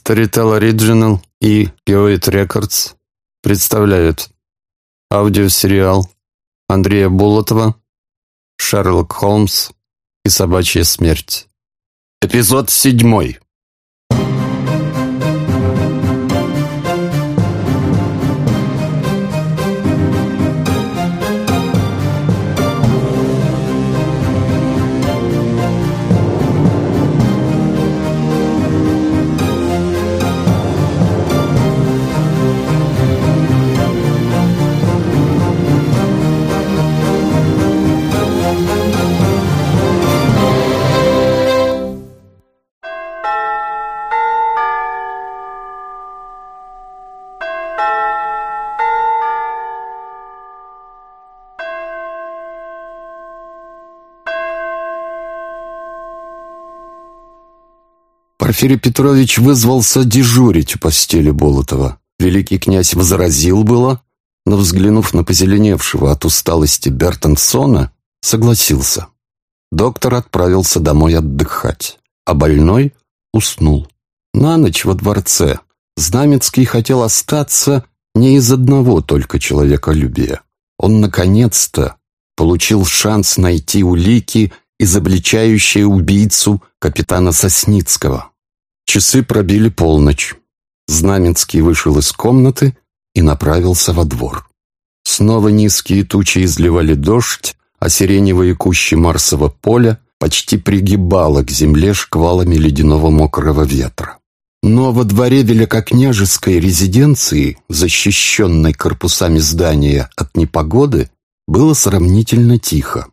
Storytel Original и Poet Records представляют аудиосериал Андрея Болотова «Шерлок Холмс и собачья смерть». Эпизод 7. Порфирий Петрович вызвался дежурить у постели Болотова. Великий князь возразил было, но, взглянув на позеленевшего от усталости Бертенсона, согласился. Доктор отправился домой отдыхать, а больной уснул. На ночь во дворце Знаменский хотел остаться не из одного только человеколюбия. Он, наконец-то, получил шанс найти улики, изобличающие убийцу капитана Сосницкого. Часы пробили полночь. Знаменский вышел из комнаты и направился во двор. Снова низкие тучи изливали дождь, а сиреневые кущи Марсового поля почти пригибало к земле шквалами ледяного мокрого ветра. Но во дворе великокняжеской резиденции, защищенной корпусами здания от непогоды, было сравнительно тихо.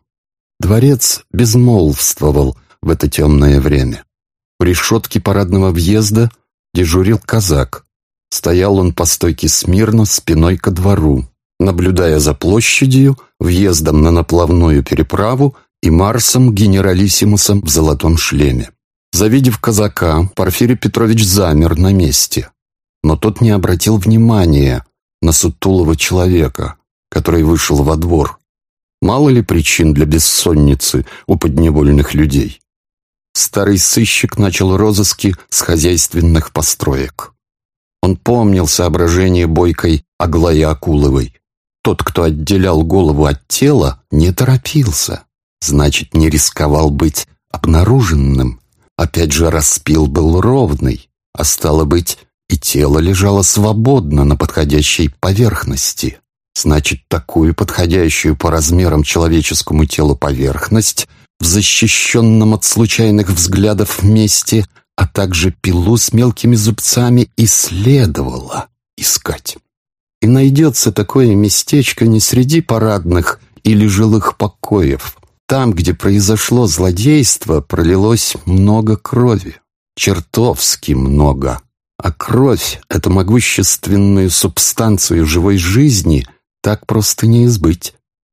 Дворец безмолвствовал в это темное время. У решетки парадного въезда дежурил казак. Стоял он по стойке смирно, спиной ко двору, наблюдая за площадью, въездом на наплавную переправу и Марсом-генералиссимусом в золотом шлеме. Завидев казака, Порфирий Петрович замер на месте, но тот не обратил внимания на сутулого человека, который вышел во двор. Мало ли причин для бессонницы у подневольных людей. Старый сыщик начал розыски с хозяйственных построек. Он помнил соображение бойкой Аглаи Акуловой. Тот, кто отделял голову от тела, не торопился. Значит, не рисковал быть обнаруженным. Опять же, распил был ровный, а стало быть, и тело лежало свободно на подходящей поверхности. Значит, такую подходящую по размерам человеческому телу поверхность в защищенном от случайных взглядов месте, а также пилу с мелкими зубцами и следовало искать. И найдется такое местечко не среди парадных или жилых покоев. Там, где произошло злодейство, пролилось много крови. Чертовски много. А кровь, эту могущественную субстанцию живой жизни, так просто не избыть.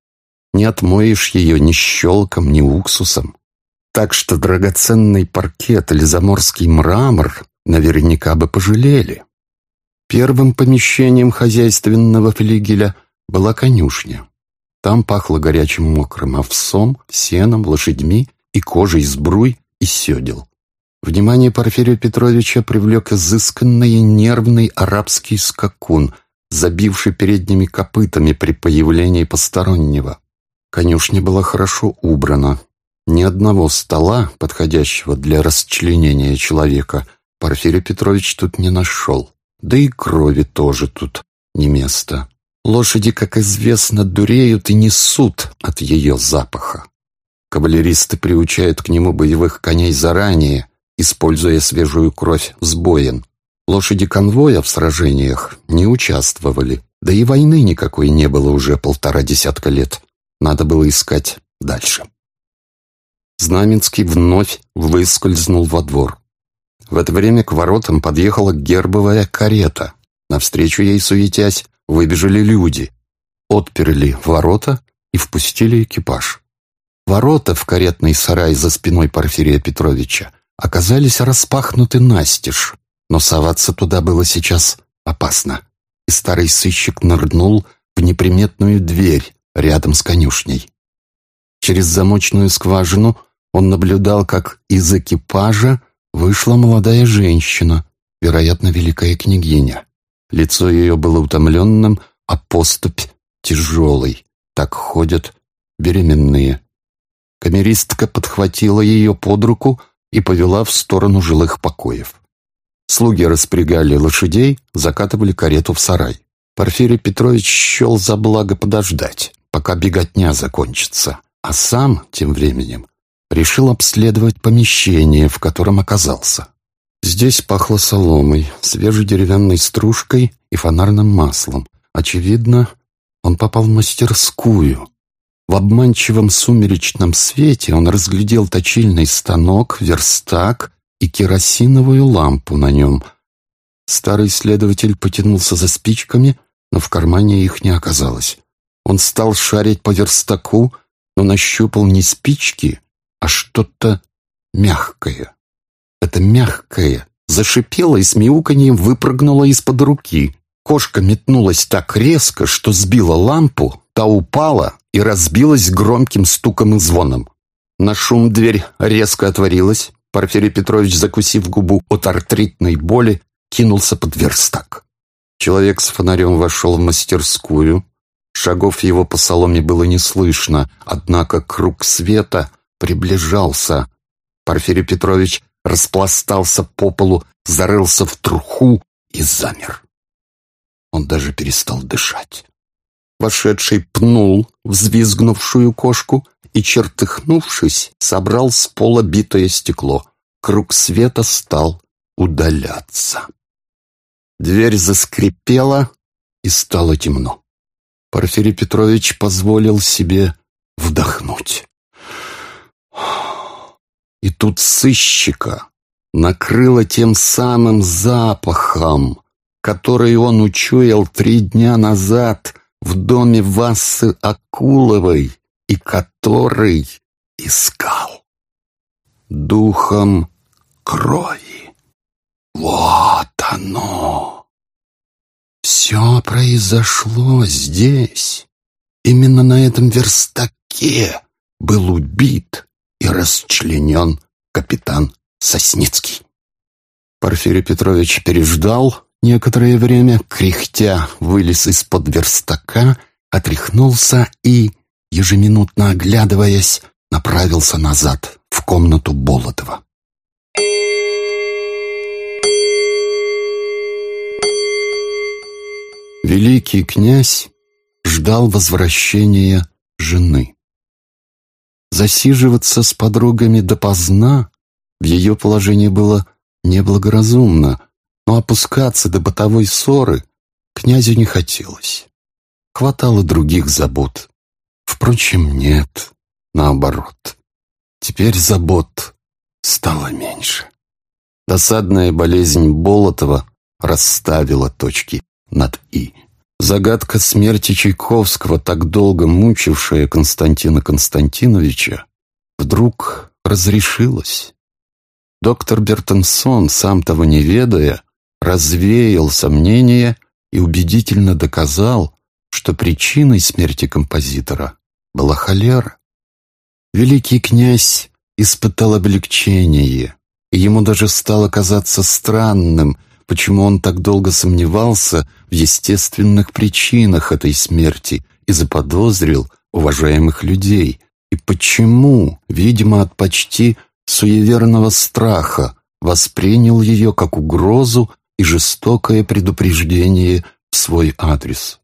Не отмоешь ее ни щелком, ни уксусом. Так что драгоценный паркет или заморский мрамор наверняка бы пожалели. Первым помещением хозяйственного флигеля была конюшня. Там пахло горячим мокрым овсом, сеном, лошадьми и кожей сбруй и седел. Внимание Порфирия Петровича привлек изысканный и нервный арабский скакун, забивший передними копытами при появлении постороннего. Конюшня была хорошо убрана. Ни одного стола, подходящего для расчленения человека, Порфирий Петрович тут не нашел. Да и крови тоже тут не место. Лошади, как известно, дуреют и несут от ее запаха. Кавалеристы приучают к нему боевых коней заранее, используя свежую кровь с боен. Лошади конвоя в сражениях не участвовали, да и войны никакой не было уже 1,5 десятка лет. Надо было искать дальше. Знаменский вновь выскользнул во двор. В это время к воротам подъехала гербовая карета. Навстречу ей, суетясь, выбежали люди. Отперли ворота и впустили экипаж. Ворота в каретный сарай за спиной Порфирия Петровича оказались распахнуты настежь, но соваться туда было сейчас опасно. И старый сыщик нырнул в неприметную дверь рядом с конюшней. Через замочную скважину он наблюдал, как из экипажа вышла молодая женщина вероятно, великая княгиня. Лицо ее было утомленным, а поступь тяжелой. Так ходят беременные. Камеристка подхватила ее под руку и повела в сторону жилых покоев. Слуги распрягали лошадей, закатывали карету в сарай. Порфирий Петрович счел за благо подождать, пока беготня закончится, а сам, тем временем, решил обследовать помещение, в котором оказался. Здесь пахло соломой, свежей деревянной стружкой и фонарным маслом. Очевидно, он попал в мастерскую. В обманчивом сумеречном свете он разглядел точильный станок, верстак и керосиновую лампу на нем. Старый следователь потянулся за спичками, но в кармане их не оказалось. Он стал шарить по верстаку, но нащупал не спички, а что-то мягкое. Это мягкое зашипело и с мяуканьем выпрыгнуло из-под руки. Кошка метнулась так резко, что сбила лампу, та упала и разбилась громким стуком и звоном. На шум дверь резко отворилась. Порфирий Петрович, закусив губу от артритной боли, кинулся под верстак. Человек с фонарем вошел в мастерскую. Шагов его по соломе было не слышно, однако круг света приближался. Порфирий Петрович распластался по полу, зарылся в труху и замер. Он даже перестал дышать. Вошедший пнул взвизгнувшую кошку и, чертыхнувшись, собрал с пола битое стекло. Круг света стал удаляться. Дверь заскрипела, и стало темно. Порфирий Петрович позволил себе вдохнуть. И тут сыщика накрыло тем самым запахом, который он учуял 3 дня назад в доме Вассы Акуловой и который искал. Духом крови. Вот оно. Все произошло здесь. Именно на этом верстаке был убит и расчленен капитан Сосницкий. Порфирий Петрович переждал некоторое время, кряхтя вылез из-под верстака, отряхнулся и, ежеминутно оглядываясь, направился назад в комнату Болотова. Великий князь ждал возвращения жены. Засиживаться с подругами допоздна в ее положении было неблагоразумно, но опускаться до бытовой ссоры князю не хотелось. Хватало других забот. Впрочем, нет, наоборот. Теперь забот стало меньше. Досадная болезнь Болотова расставила точки над «и». Загадка смерти Чайковского, так долго мучившая Константина Константиновича, вдруг разрешилась. Доктор Бертенсон, сам того не ведая, развеял сомнения и убедительно доказал, что причиной смерти композитора была холера. Великий князь испытал облегчение, и ему даже стало казаться странным, почему он так долго сомневался в естественных причинах этой смерти и заподозрил уважаемых людей, и почему, видимо, от почти суеверного страха, воспринял ее как угрозу и жестокое предупреждение в свой адрес.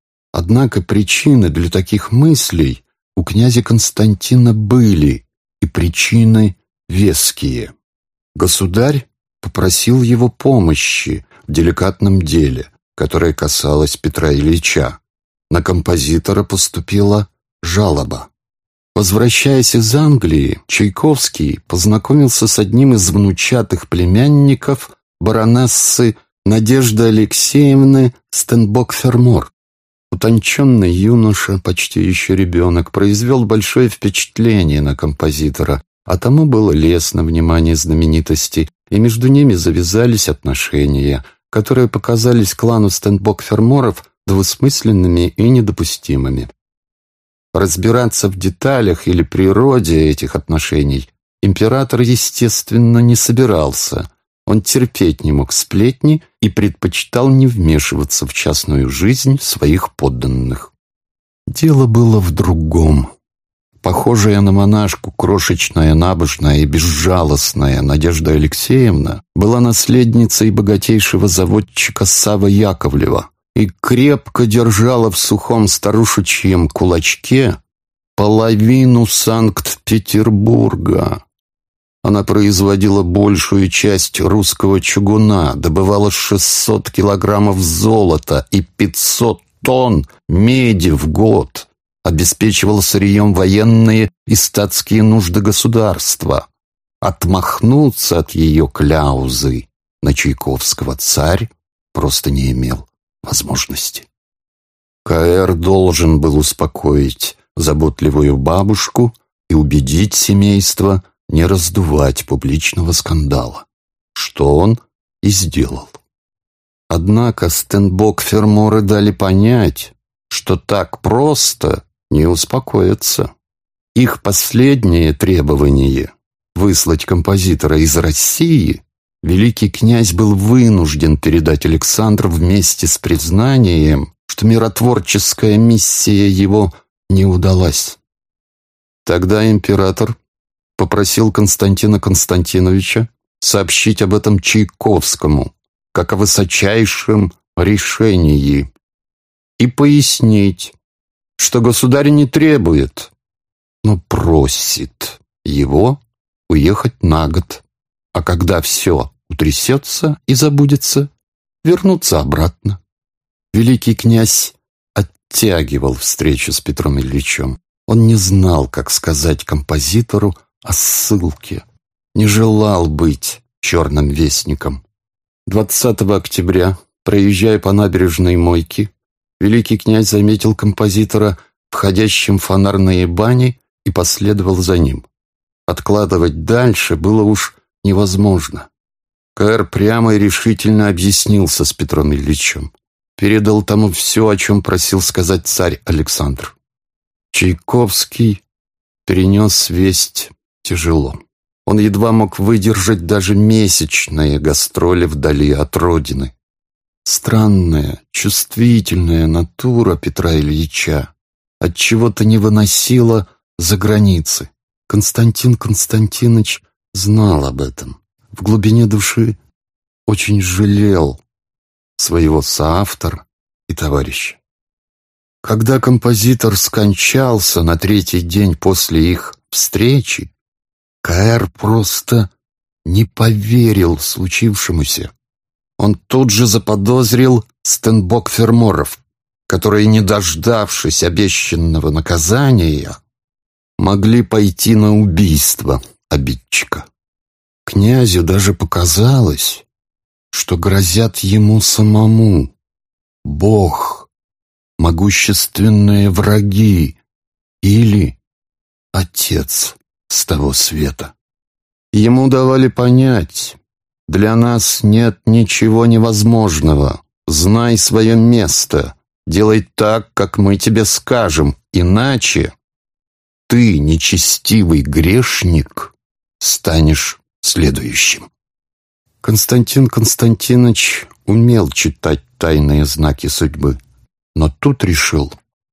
Однако причины для таких мыслей у князя Константина были, и причины веские. Государь попросил его помощи в деликатном деле, которое касалось Петра Ильича. На композитора поступила жалоба. Возвращаясь из Англии, Чайковский познакомился с одним из внучатых племянников баронессы Надежды Алексеевны Стенбок-Фермор. Утонченный юноша, почти еще ребенок, произвел большое впечатление на композитора, а тому было лестно внимание знаменитости, и между ними завязались отношения, которые показались клану Стенбок-Ферморов двусмысленными и недопустимыми. Разбираться в деталях или природе этих отношений император, естественно, не собирался. Он терпеть не мог сплетни и предпочитал не вмешиваться в частную жизнь своих подданных. Дело было в другом. Похожая на монашку, крошечная, набожная и безжалостная Надежда Алексеевна была наследницей богатейшего заводчика Саввы Яковлева и крепко держала в сухом старушечьем кулачке половину Санкт-Петербурга. Она производила большую часть русского чугуна, добывала 600 килограммов золота и 500 тонн меди в год, обеспечивала сырьем военные и статские нужды государства. Отмахнуться от ее кляузы на Чайковского царь просто не имел возможности. К.Р. должен был успокоить заботливую бабушку и убедить семейство не раздувать публичного скандала, что он и сделал. Однако Стенбок-Ферморы дали понять, что так просто не успокоятся. Их последнее требование — выслать композитора из России — великий князь был вынужден передать Александру вместе с признанием, что миротворческая миссия его не удалась. Тогда император попросил Константина Константиновича сообщить об этом Чайковскому, как о высочайшем решении, и пояснить, что государь не требует, но просит его уехать на год, а когда все утрясется и забудется, вернуться обратно. Великий князь оттягивал встречу с Петром Ильичем. Он не знал, как сказать композитору о ссылке, не желал быть черным вестником. 20 октября, проезжая по набережной Мойки, великий князь заметил композитора, входящим в фонарные бани, и последовал за ним. Откладывать дальше было уж невозможно. К.Р. прямо и решительно объяснился с Петром Ильичем, передал тому все, о чем просил сказать царь Александр. Чайковский перенес весть тяжело. Он едва мог выдержать даже месячные гастроли вдали от родины. Странная, чувствительная натура Петра Ильича отчего-то не выносила за границы. Константин Константинович знал об этом. В глубине души очень жалел своего соавтора и товарища. Когда композитор скончался на 3-й день после их встречи, К.Р. просто не поверил случившемуся. Он тут же заподозрил Стенбок-Ферморов, которые, не дождавшись обещанного наказания, могли пойти на убийство обидчика. Князю даже показалось, что грозят ему самому Бог, могущественные враги или Отец с того света. Ему давали понять: для нас нет ничего невозможного, знай свое место, делай так, как мы тебе скажем, иначе ты, нечестивый грешник, станешь следующим. Константин Константинович умел читать тайные знаки судьбы, но тут решил,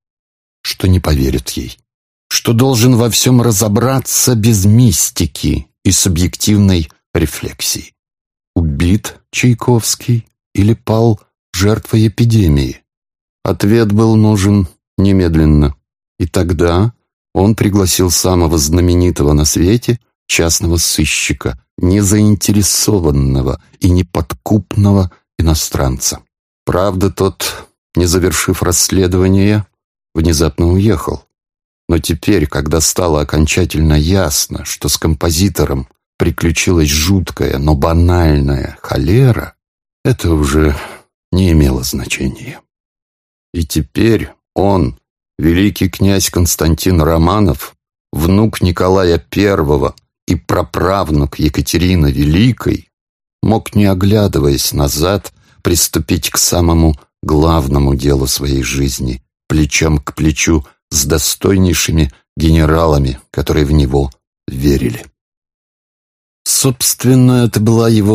что не поверит ей, что должен во всем разобраться без мистики и субъективной рефлексии. Убит Чайковский или пал жертвой эпидемии? Ответ был нужен немедленно, и тогда он пригласил самого знаменитого на свете частного сыщика, незаинтересованного и неподкупного иностранца. Правда, тот, не завершив расследование, внезапно уехал. Но теперь, когда стало окончательно ясно, что с композитором приключилась жуткая, но банальная холера, это уже не имело значения. И теперь он, великий князь Константин Романов, внук Николая I и праправнук Екатерины Великой, мог, не оглядываясь назад, приступить к самому главному делу своей жизни, плечом к плечу с достойнейшими генералами, которые в него верили. Собственно, это была его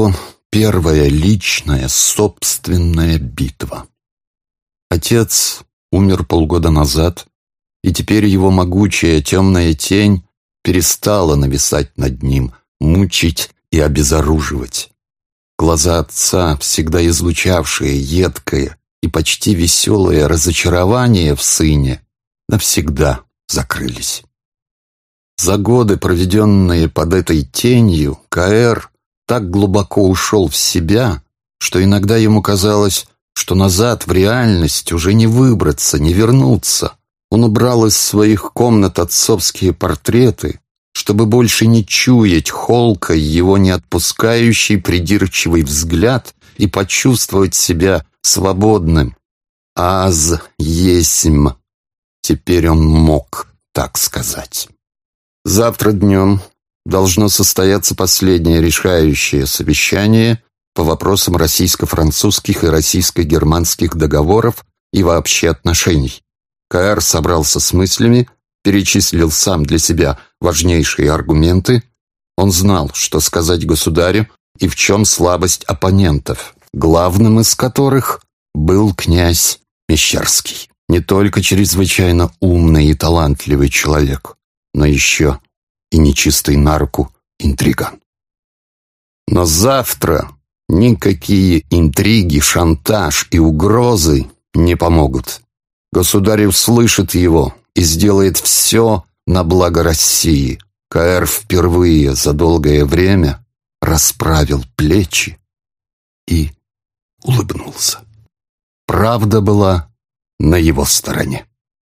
первая личная собственная битва. Отец умер полгода назад, и теперь его могучая темная тень перестала нависать над ним, мучить и обезоруживать. Глаза отца, всегда излучавшие едкое и почти веселое разочарование в сыне, навсегда закрылись. За годы, проведенные под этой тенью, К.Р. так глубоко ушел в себя, что иногда ему казалось, что назад в реальность уже не выбраться, не вернуться. Он убрал из своих комнат отцовские портреты, чтобы больше не чуять холка его не отпускающий придирчивый взгляд и почувствовать себя свободным. Аз есмь. Теперь он мог так сказать. Завтра днем должно состояться последнее решающее совещание по вопросам российско-французских и российско-германских договоров и вообще отношений. К.Р. собрался с мыслями, перечислил сам для себя важнейшие аргументы. Он знал, что сказать государю и в чем слабость оппонентов, главным из которых был князь Мещерский. Не только чрезвычайно умный и талантливый человек, но еще и нечистый на руку интриган. Но завтра никакие интриги, шантаж и угрозы не помогут. Государь услышит его и сделает все на благо России. К.Р. впервые за долгое время расправил плечи и улыбнулся. Правда была на его стороне.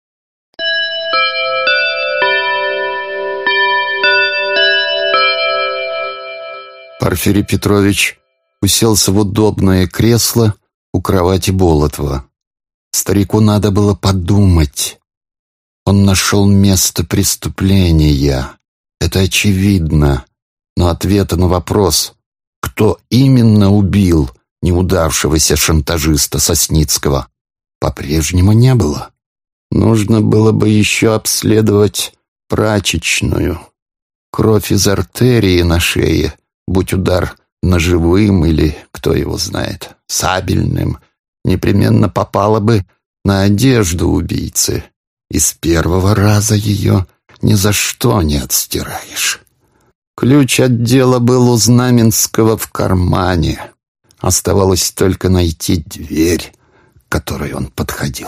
Порфирий Петрович уселся в удобное кресло у кровати Болотова. Старику надо было подумать. Он нашел место преступления. Это очевидно. Но ответа на вопрос, кто именно убил неудавшегося шантажиста Сосницкого, по-прежнему не было. Нужно было бы еще обследовать прачечную. Кровь из артерии на шее, будь удар ножевым или, кто его знает, сабельным, непременно попала бы на одежду убийцы. И с первого раза ее ни за что не отстираешь. Ключ от дела был у Знаменского в кармане. Оставалось только найти дверь, к которой он подходил.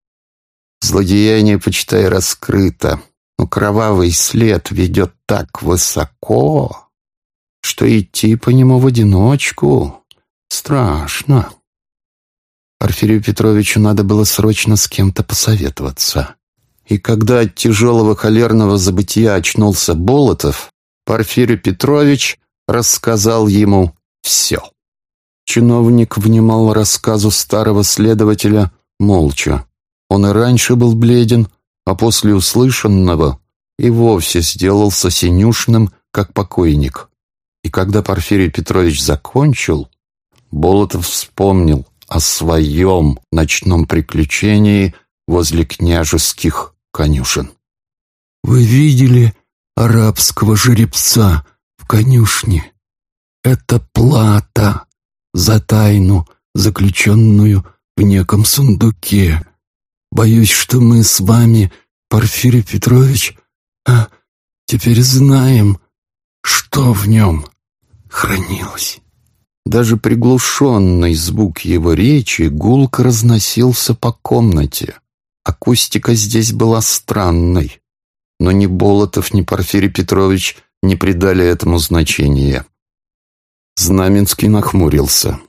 Злодеяние, почитай, раскрыто, но кровавый след ведет так высоко, что идти по нему в одиночку страшно. Порфирию Петровичу надо было срочно с кем-то посоветоваться. И когда от тяжелого холерного забытия очнулся Болотов, Порфирий Петрович рассказал ему все. Чиновник внимал рассказу старого следователя молча. Он и раньше был бледен, а после услышанного и вовсе сделался синюшным, как покойник. И когда Порфирий Петрович закончил, Болотов вспомнил о своем ночном приключении возле княжеских конюшен. «Вы видели арабского жеребца в конюшне? Это плата за тайну, заключенную в неком сундуке. Боюсь, что мы с вами, Порфирий Петрович, теперь знаем, что в нем хранилось». Даже приглушенный звук его речи гулко разносился по комнате. Акустика здесь была странной, но ни Болотов, ни Порфирий Петрович не придали этому значения. Знаменский нахмурился.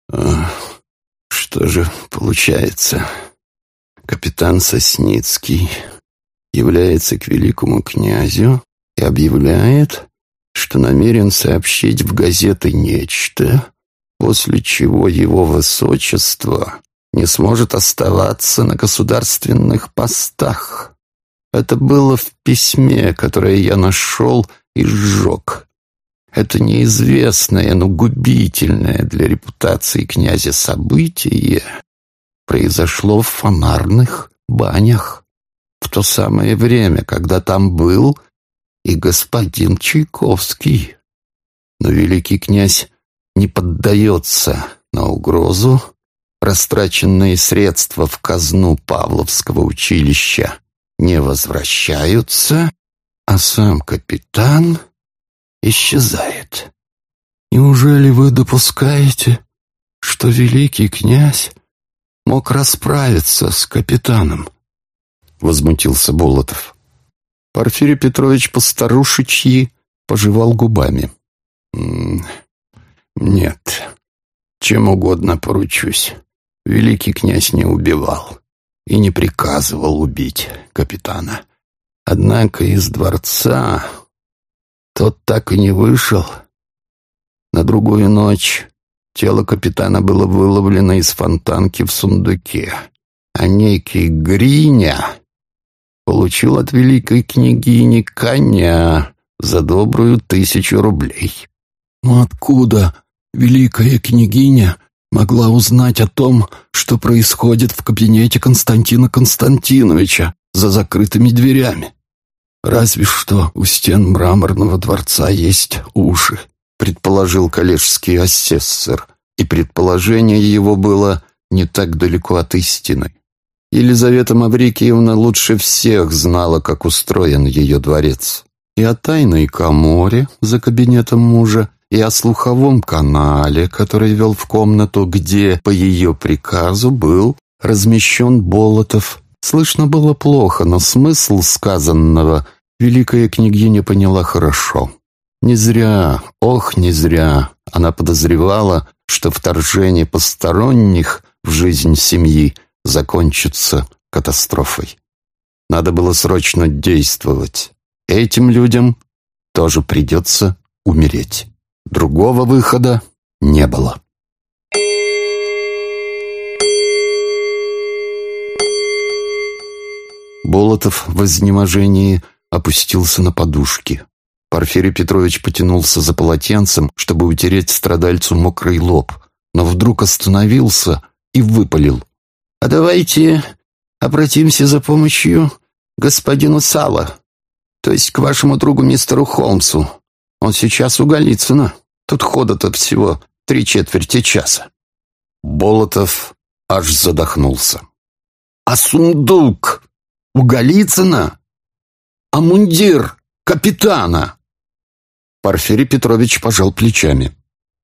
«Что же получается? Капитан Сосницкий является к великому князю и объявляет, что намерен сообщить в газеты нечто, после чего его высочество не сможет оставаться на государственных постах. Это было в письме, которое я нашел и сжег. Это неизвестное, но губительное для репутации князя событие произошло в Фонарных банях в то самое время, когда там был и господин Чайковский. Но великий князь не поддается на угрозу, растраченные средства в казну Павловского училища не возвращаются, а сам капитан исчезает. Неужели вы допускаете, что великий князь мог расправиться с капитаном? Возмутился Болотов. Порфирий Петрович по-старушечьи пожевал губами. Нет, чем угодно поручусь. Великий князь не убивал и не приказывал убить капитана. Однако из дворца тот так и не вышел. На другую ночь тело капитана было выловлено из фонтанки в сундуке, а некий Гриня получил от великой княгини коня за добрую 1000 рублей. Но откуда великая княгиня могла узнать о том, что происходит в кабинете Константина Константиновича за закрытыми дверями? Разве что у стен мраморного дворца есть уши, предположил коллежский асессор, и предположение его было не так далеко от истины. Елизавета Маврикиевна лучше всех знала, как устроен ее дворец. И о тайной каморе за кабинетом мужа, и о слуховом канале, который вел в комнату, где по ее приказу был размещен Болотов. Слышно было плохо, но смысл сказанного великая княгиня поняла хорошо. Не зря, ох, не зря она подозревала, что вторжение посторонних в жизнь семьи закончится катастрофой. Надо было срочно действовать. Этим людям тоже придется умереть. Другого выхода не было. Болотов в изнеможении опустился на подушки. Порфирий Петрович потянулся за полотенцем, чтобы утереть страдальцу мокрый лоб, но вдруг остановился и выпалил. «А давайте обратимся за помощью к господину Сало, то есть к вашему другу мистеру Холмсу. Он сейчас у Голицына. Тут хода-то всего 3/4 часа». Болотов аж задохнулся. «А сундук у Голицына? А мундир капитана?» Порфирий Петрович пожал плечами.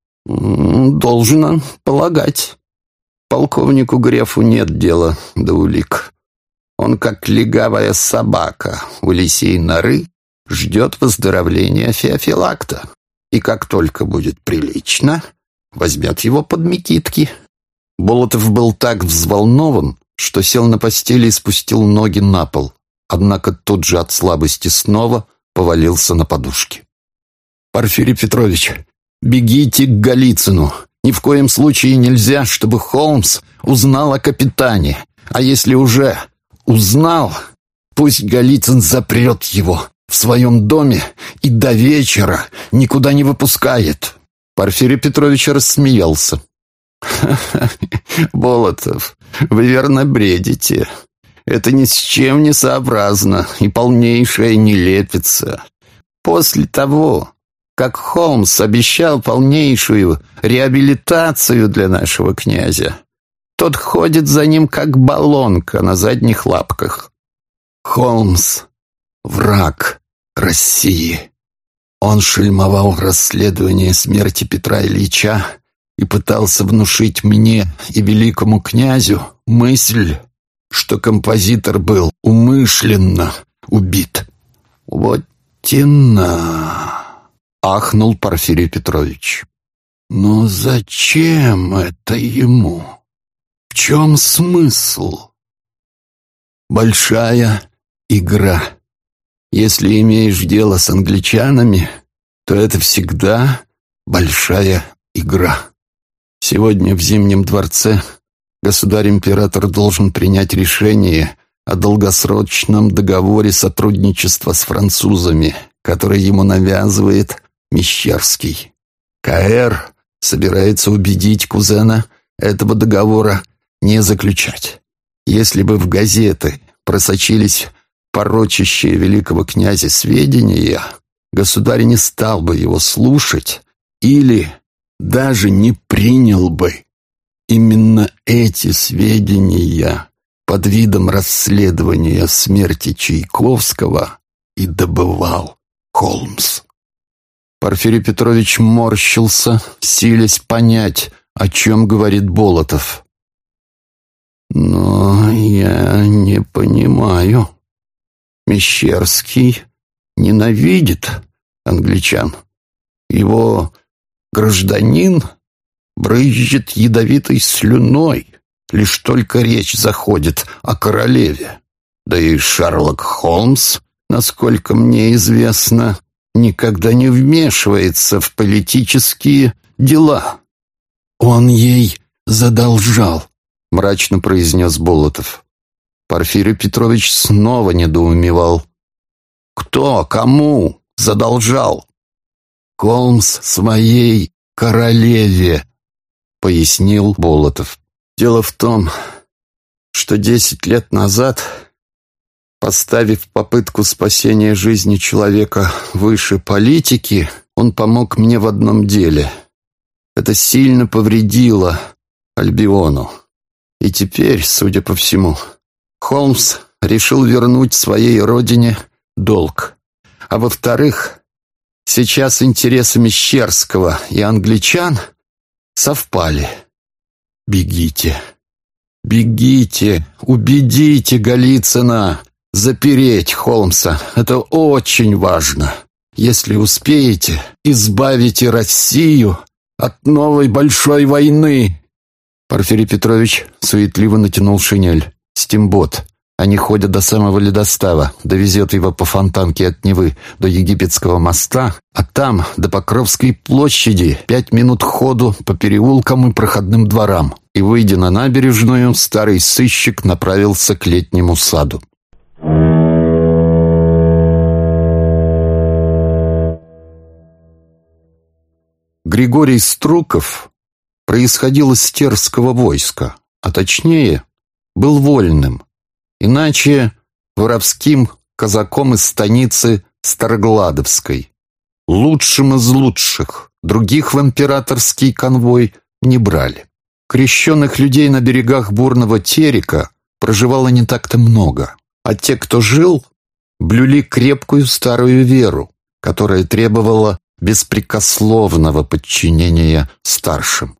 «Должно полагать. Полковнику Грефу нет дела до улик. Он, как легавая собака у лисьей норы, ждет выздоровления Феофилакта. И как только будет прилично, возьмет его под мекитки». Болотов был так взволнован, что сел на постели и спустил ноги на пол, однако тут же от слабости снова повалился на подушки. «Порфирий Петрович, бегите к Голицыну. Ни в коем случае нельзя, чтобы Холмс узнал о капитане. А если уже узнал, пусть Голицын запрет его в своем доме и до вечера никуда не выпускает». Порфирий Петрович рассмеялся. «Ха-ха, Болотов, вы верно бредите. Это ни с чем не сообразно и полнейшая нелепица. После того, как Холмс обещал полнейшую реабилитацию для нашего князя, тот ходит за ним как баллонка на задних лапках. Холмс — враг России. Он шельмовал расследование смерти Петра Ильича и пытался внушить мне и великому князю мысль, что композитор был умышленно убит». «Вот тена!» — ахнул Порфирий Петрович. «Но зачем это ему? В чем смысл?» «Большая игра. Если имеешь дело с англичанами, то это всегда большая игра. Сегодня в Зимнем дворце государь-император должен принять решение о долгосрочном договоре сотрудничества с французами, который ему навязывает Мещерский. КР собирается убедить кузена этого договора не заключать. Если бы в газеты просочились порочащие великого князя сведения, государь не стал бы его слушать или даже не принял бы. Именно эти сведения под видом расследования смерти Чайковского и добывал Холмс. Порфирий Петрович морщился, силясь понять, о чем говорит Болотов. Но я не понимаю. Мещерский ненавидит англичан. Его гражданин брызжет ядовитой слюной, лишь только речь заходит о королеве. Да и Шерлок Холмс, насколько мне известно, никогда не вмешивается в политические дела. «Он ей задолжал», — мрачно произнес Болотов. Порфирий Петрович снова недоумевал. «Кто кому задолжал?» «Холмс своей королеве», — пояснил Болотов. «Дело в том, что 10 лет назад, поставив попытку спасения жизни человека выше политики, он помог мне в одном деле. Это сильно повредило Альбиону. И теперь, судя по всему, Холмс решил вернуть своей родине долг. А во-вторых, сейчас интересы Мещерского и англичан совпали. Бегите, бегите, убедите Голицына запереть Холмса. Это очень важно. Если успеете, избавите Россию от новой большой войны». Порфирий Петрович суетливо натянул шинель. Стимбот. Они ходят до самого ледостава, довезет его по Фонтанке от Невы до Египетского моста, а там до Покровской площади 5 минут ходу по переулкам и проходным дворам. И, выйдя на набережную, старый сыщик направился к летнему саду. Григорий Струков происходил из терского войска, а точнее, был вольным, иначе воровским казаком из станицы Старогладовской, лучшим из лучших, других в императорский конвой не брали. Крещенных людей на берегах бурного Терека проживало не так-то много, а те, кто жил, блюли крепкую старую веру, которая требовала беспрекословного подчинения старшим.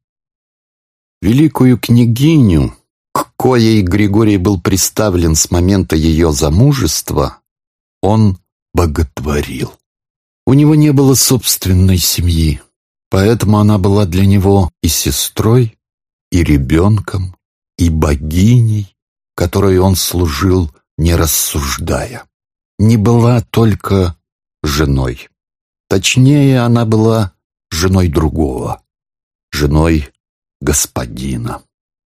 Великую княгиню, к коей Григорий был приставлен с момента ее замужества, он боготворил. У него не было собственной семьи, поэтому она была для него и сестрой, и ребенком, и богиней, которой он служил, не рассуждая. Не была только женой. Точнее, она была женой другого, женой господина.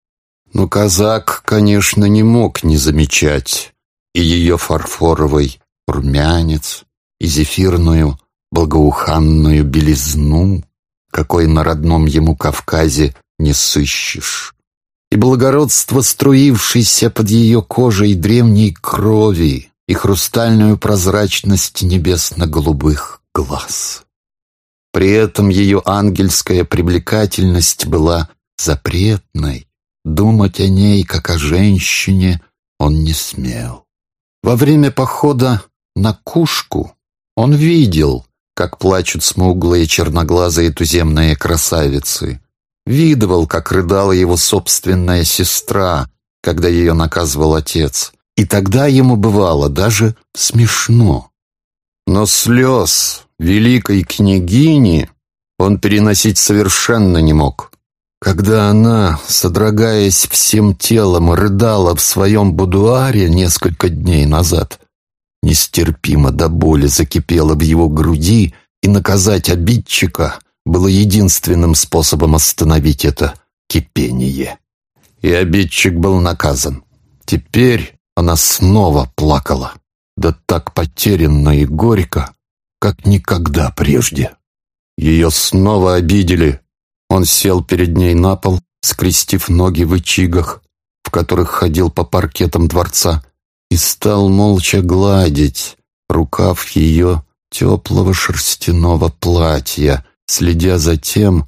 Но казак, конечно, не мог не замечать и ее фарфоровый румянец, и зефирную благоуханную белизну, какой на родном ему Кавказе не сыщешь, и благородство, струившейся под ее кожей древней крови, и хрустальную прозрачность небесно-голубых глаз. При этом ее ангельская привлекательность была запретной. Думать о ней, как о женщине, он не смел. Во время похода на Кушку он видел, как плачут смуглые черноглазые туземные красавицы. Видывал, как рыдала его собственная сестра, когда ее наказывал отец. И тогда ему бывало даже смешно. Но слез великой княгини он переносить совершенно не мог. Когда она, содрогаясь всем телом, рыдала в своем будуаре несколько дней назад, нестерпимо до боли закипела в его груди, и наказать обидчика было единственным способом остановить это кипение. И обидчик был наказан. Теперь она снова плакала, да так потерянно и горько, как никогда прежде. Ее снова обидели. Он сел перед ней на пол, скрестив ноги в ичигах, в которых ходил по паркетам дворца, и стал молча гладить рукав ее теплого шерстяного платья, следя за тем,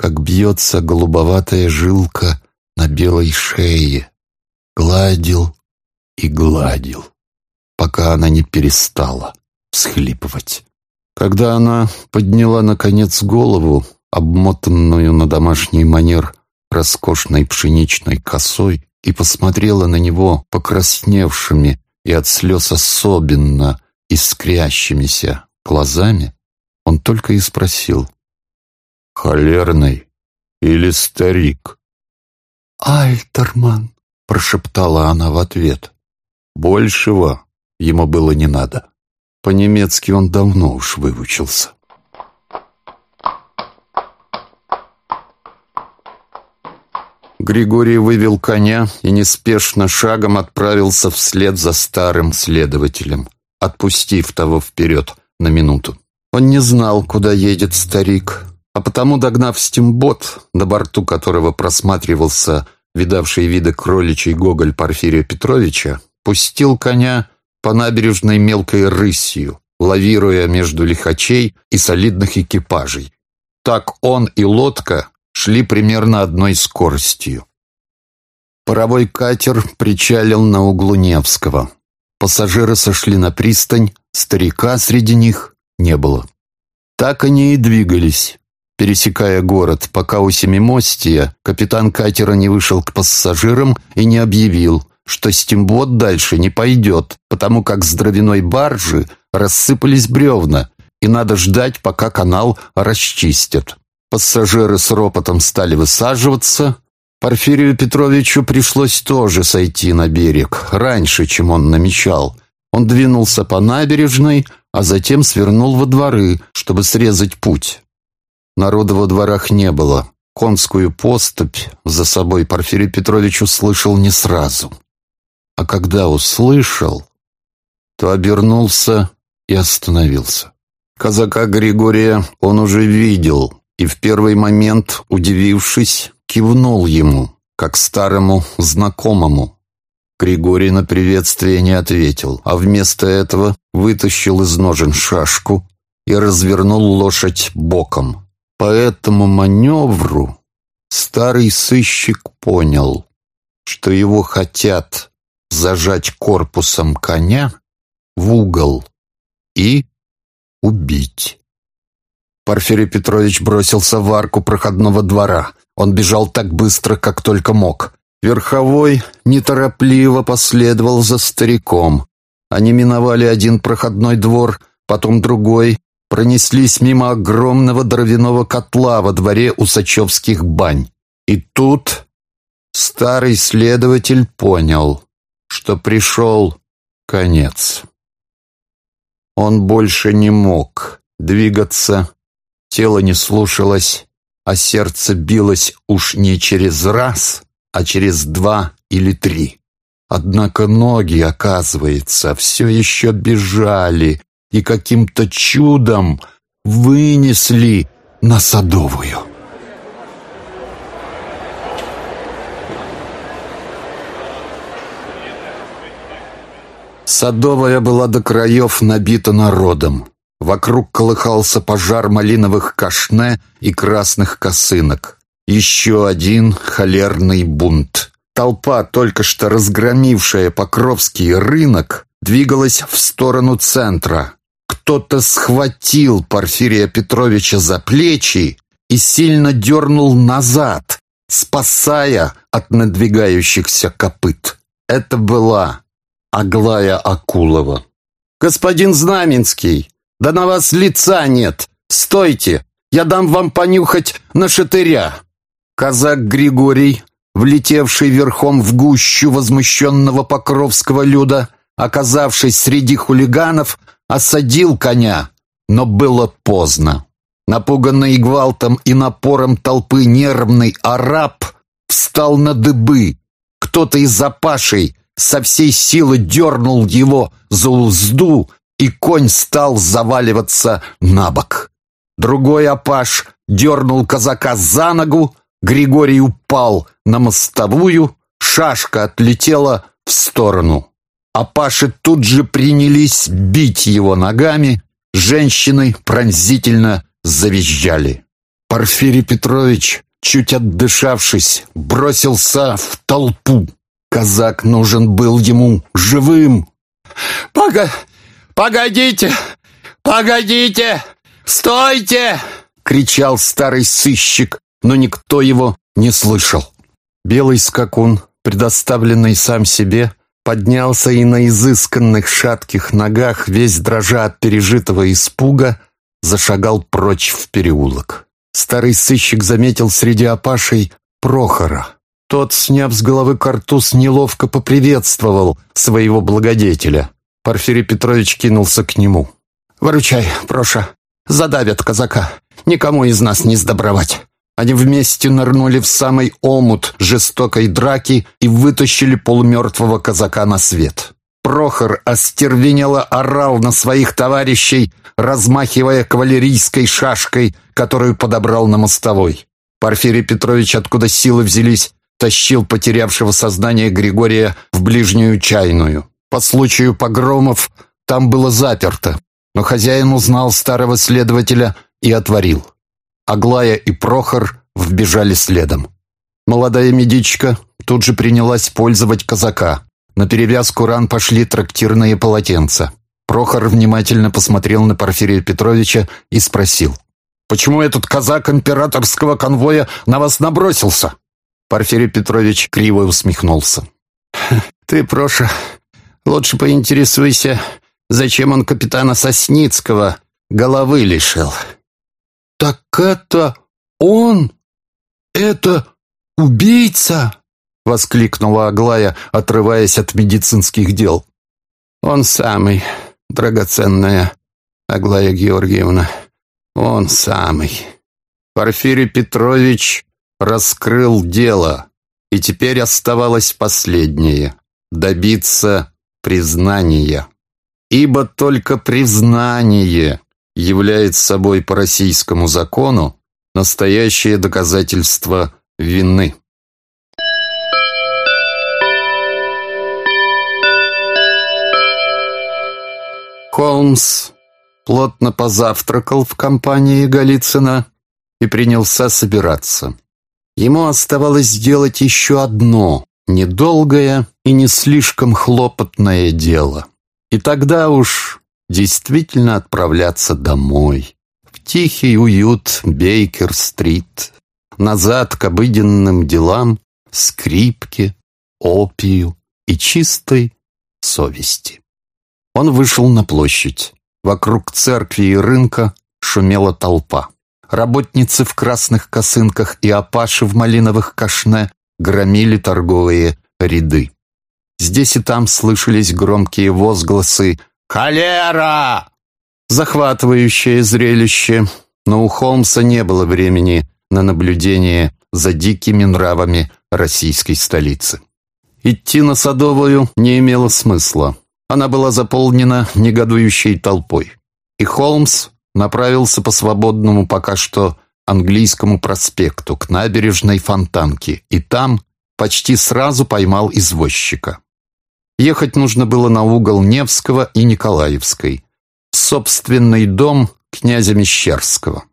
как бьется голубоватая жилка на белой шее. Гладил и гладил, пока она не перестала всхлипывать. Когда она подняла, наконец, голову, обмотанную на домашний манер роскошной пшеничной косой, и посмотрела на него покрасневшими и от слез особенно искрящимися глазами, он только и спросил: «Холерный или старик?» «Альтерман», — прошептала она в ответ. Большего ему было не надо. По-немецки он давно уж выучился. Григорий вывел коня и неспешно шагом отправился вслед за старым следователем, отпустив того вперед на минуту. Он не знал, куда едет старик, а потому, догнав стимбот, на борту которого просматривался видавший виды кроличий гоголь Порфирия Петровича, пустил коня по набережной мелкой рысью, лавируя между лихачей и солидных экипажей. Так он и лодка шли примерно одной скоростью. Паровой катер причалил на углу Невского. Пассажиры сошли на пристань, старика среди них не было. Так они и двигались, пересекая город, пока у Семимостия капитан катера не вышел к пассажирам и не объявил, что стимбот дальше не пойдет, потому как с дровяной баржи рассыпались бревна, и надо ждать, пока канал расчистят. Пассажиры с ропотом стали высаживаться. Порфирию Петровичу пришлось тоже сойти на берег, раньше, чем он намечал. Он двинулся по набережной, а затем свернул во дворы, чтобы срезать путь. Народа во дворах не было. Конскую поступь за собой Порфирий Петрович услышал не сразу. А когда услышал, то обернулся и остановился. Казака Григория он уже видел, и в первый момент, удивившись, кивнул ему, как старому знакомому. Григорий на приветствие не ответил, а вместо этого вытащил из ножен шашку и развернул лошадь боком. По этому маневру старый сыщик понял, что его хотят зажать корпусом коня в угол и убить. Порфирий Петрович бросился в арку проходного двора. Он бежал так быстро, как только мог. Верховой неторопливо последовал за стариком. Они миновали один проходной двор, потом другой, пронеслись мимо огромного дровяного котла во дворе усачевских бань. И тут старый следователь понял, что пришел конец. Он больше не мог двигаться, тело не слушалось, а сердце билось уж не через раз, а через 2 или 3. Однако ноги, оказывается, все еще бежали и каким-то чудом вынесли на Садовую. Садовая была до краев набита народом. Вокруг колыхался пожар малиновых кашне и красных косынок. Еще один холерный бунт. Толпа, только что разгромившая Покровский рынок, двигалась в сторону центра. Кто-то схватил Порфирия Петровича за плечи и сильно дернул назад, спасая от надвигающихся копыт. Это была Аглая Акулова. «Господин Знаменский, да на вас лица нет! Стойте! Я дам вам понюхать на шатыря!» Казак Григорий, влетевший верхом в гущу возмущенного покровского люда, оказавшись среди хулиганов, осадил коня, но было поздно. Напуганный гвалтом и напором толпы нервный араб встал на дыбы. Кто-то из апашей со всей силы дернул его за узду, и конь стал заваливаться на бок. Другой апаш дернул казака за ногу, Григорий упал на мостовую, шашка отлетела в сторону. Апаши тут же принялись бить его ногами, женщины пронзительно завизжали. Порфирий Петрович, чуть отдышавшись, бросился в толпу. Казак нужен был ему живым. «Погодите! Погодите! Стойте!» — кричал старый сыщик, но никто его не слышал. Белый скакун, предоставленный сам себе, поднялся и на изысканных шатких ногах, весь дрожа от пережитого испуга, зашагал прочь в переулок. Старый сыщик заметил среди опашей Прохора. Тот, сняв с головы картуз, неловко поприветствовал своего благодетеля. Порфирий Петрович кинулся к нему. «Выручай, Проша, задавят казака, никому из нас не сдобровать». Они вместе нырнули в самый омут жестокой драки и вытащили полумертвого казака на свет. Прохор остервенело орал на своих товарищей, размахивая кавалерийской шашкой, которую подобрал на мостовой. Порфирий Петрович, откуда силы взялись, тащил потерявшего сознание Григория в ближнюю чайную. По случаю погромов там было заперто, но хозяин узнал старого следователя и отворил. Аглая и Прохор вбежали следом. Молодая медичка тут же принялась пользовать казака. На перевязку ран пошли трактирные полотенца. Прохор внимательно посмотрел на Порфирия Петровича и спросил: «Почему этот казак императорского конвоя на вас набросился?» Порфирий Петрович криво усмехнулся. «Ты, Проша, лучше поинтересуйся, зачем он капитана Сосницкого головы лишил». «Так это он? Это убийца?» — воскликнула Аглая, отрываясь от медицинских дел. «Он самый, драгоценная Аглая Георгиевна, он самый». Порфирий Петрович раскрыл дело, и теперь оставалось последнее — добиться признания. Ибо только признание является собой по российскому закону настоящее доказательство вины. Холмс плотно позавтракал в компании Голицына и принялся собираться. Ему оставалось сделать еще одно недолгое и не слишком хлопотное дело. И тогда уж действительно отправляться домой, в тихий уют Бейкер-стрит, назад к обыденным делам, скрипке, опию и чистой совести. Он вышел на площадь. Вокруг церкви и рынка шумела толпа. Работницы в красных косынках и опаши в малиновых кашне громили торговые ряды. Здесь и там слышались громкие возгласы «Холера!». Захватывающее зрелище, но у Холмса не было времени на наблюдение за дикими нравами российской столицы. Идти на Садовую не имело смысла. Она была заполнена негодующей толпой. И Холмс направился по свободному пока что Английскому проспекту к набережной Фонтанки, и там почти сразу поймал извозчика. Ехать нужно было на угол Невского и Николаевской, в собственный дом князя Мещерского.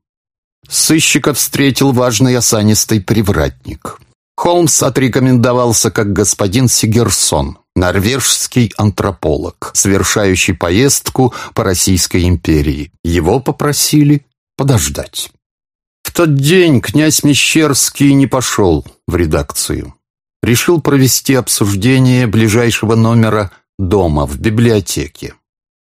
Сыщика встретил важный осанистый привратник. Холмс отрекомендовался как господин Сигерсон, норвежский антрополог, совершающий поездку по Российской империи. Его попросили подождать. В тот день князь Мещерский не пошел в редакцию. Решил провести обсуждение ближайшего номера дома в библиотеке.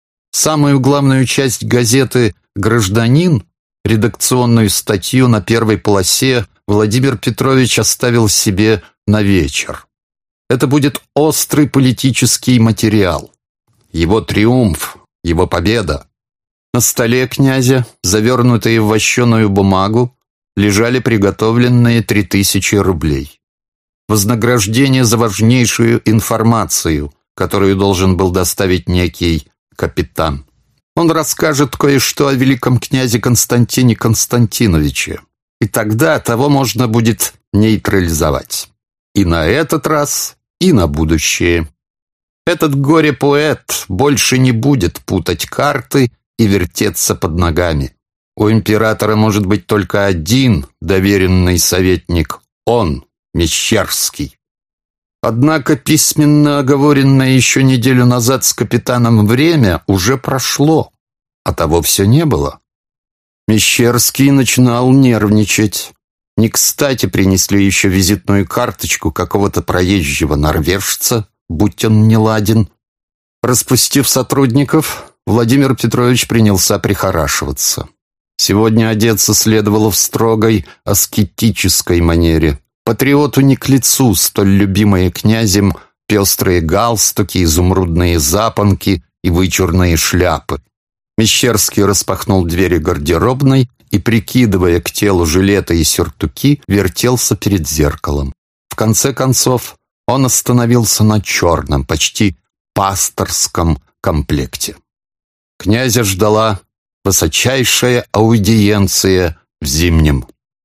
Самую главную часть газеты «Гражданин», редакционную статью на первой полосе, Владимир Петрович оставил себе на вечер. Это будет острый политический материал. Его триумф, его победа. На столе князя, завернутые в вощеную бумагу, лежали приготовленные 3000 рублей. Вознаграждение за важнейшую информацию, которую должен был доставить некий капитан. Он расскажет кое-что о великом князе Константине Константиновиче, и тогда того можно будет нейтрализовать. И на этот раз, и на будущее. Этот горе-поэт больше не будет путать карты и вертеться под ногами. У императора может быть только один доверенный советник – он, Мещерский. Однако письменно оговоренное еще неделю назад с капитаном время уже прошло, а того все не было. Мещерский начинал нервничать. Не кстати принесли еще визитную карточку какого-то проезжего норвежца, будь он неладен. Распустив сотрудников, Владимир Петрович принялся прихорашиваться. Сегодня одеться следовало в строгой аскетической манере. Патриоту не к лицу столь любимые князем пестрые галстуки, изумрудные запонки и вычурные шляпы. Мещерский распахнул двери гардеробной и, прикидывая к телу жилеты и сюртуки, вертелся перед зеркалом. В конце концов, он остановился на черном, почти пасторском комплекте. Князя ждала высочайшая аудиенция в Зимнем.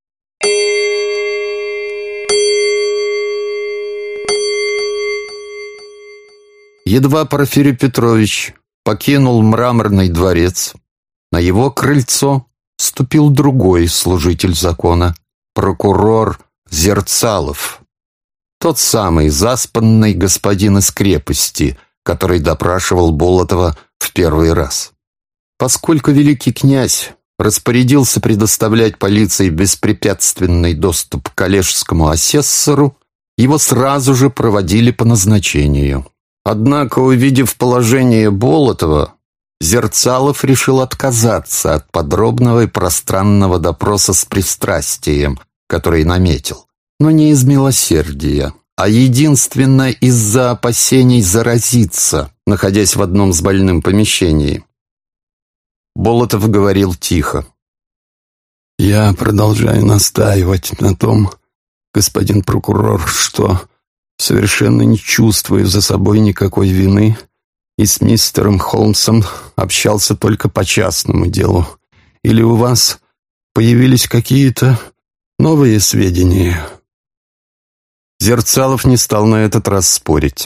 Едва Порфирий Петрович покинул Мраморный дворец, на его крыльцо ступил другой служитель закона, прокурор Зерцалов, тот самый заспанный господин из крепости, который допрашивал Болотова в первый раз. Поскольку великий князь распорядился предоставлять полиции беспрепятственный доступ к коллежскому асессору, его сразу же проводили по назначению. Однако, увидев положение Болотова, Зерцалов решил отказаться от подробного и пространного допроса с пристрастием, который наметил, но не из милосердия, а единственно из-за опасений заразиться, находясь в одном с больным помещении. Болотов говорил тихо. «Я продолжаю настаивать на том, господин прокурор, что совершенно не чувствую за собой никакой вины и с мистером Холмсом общался только по частному делу. Или у вас появились какие-то новые сведения?» Зерцалов не стал на этот раз спорить.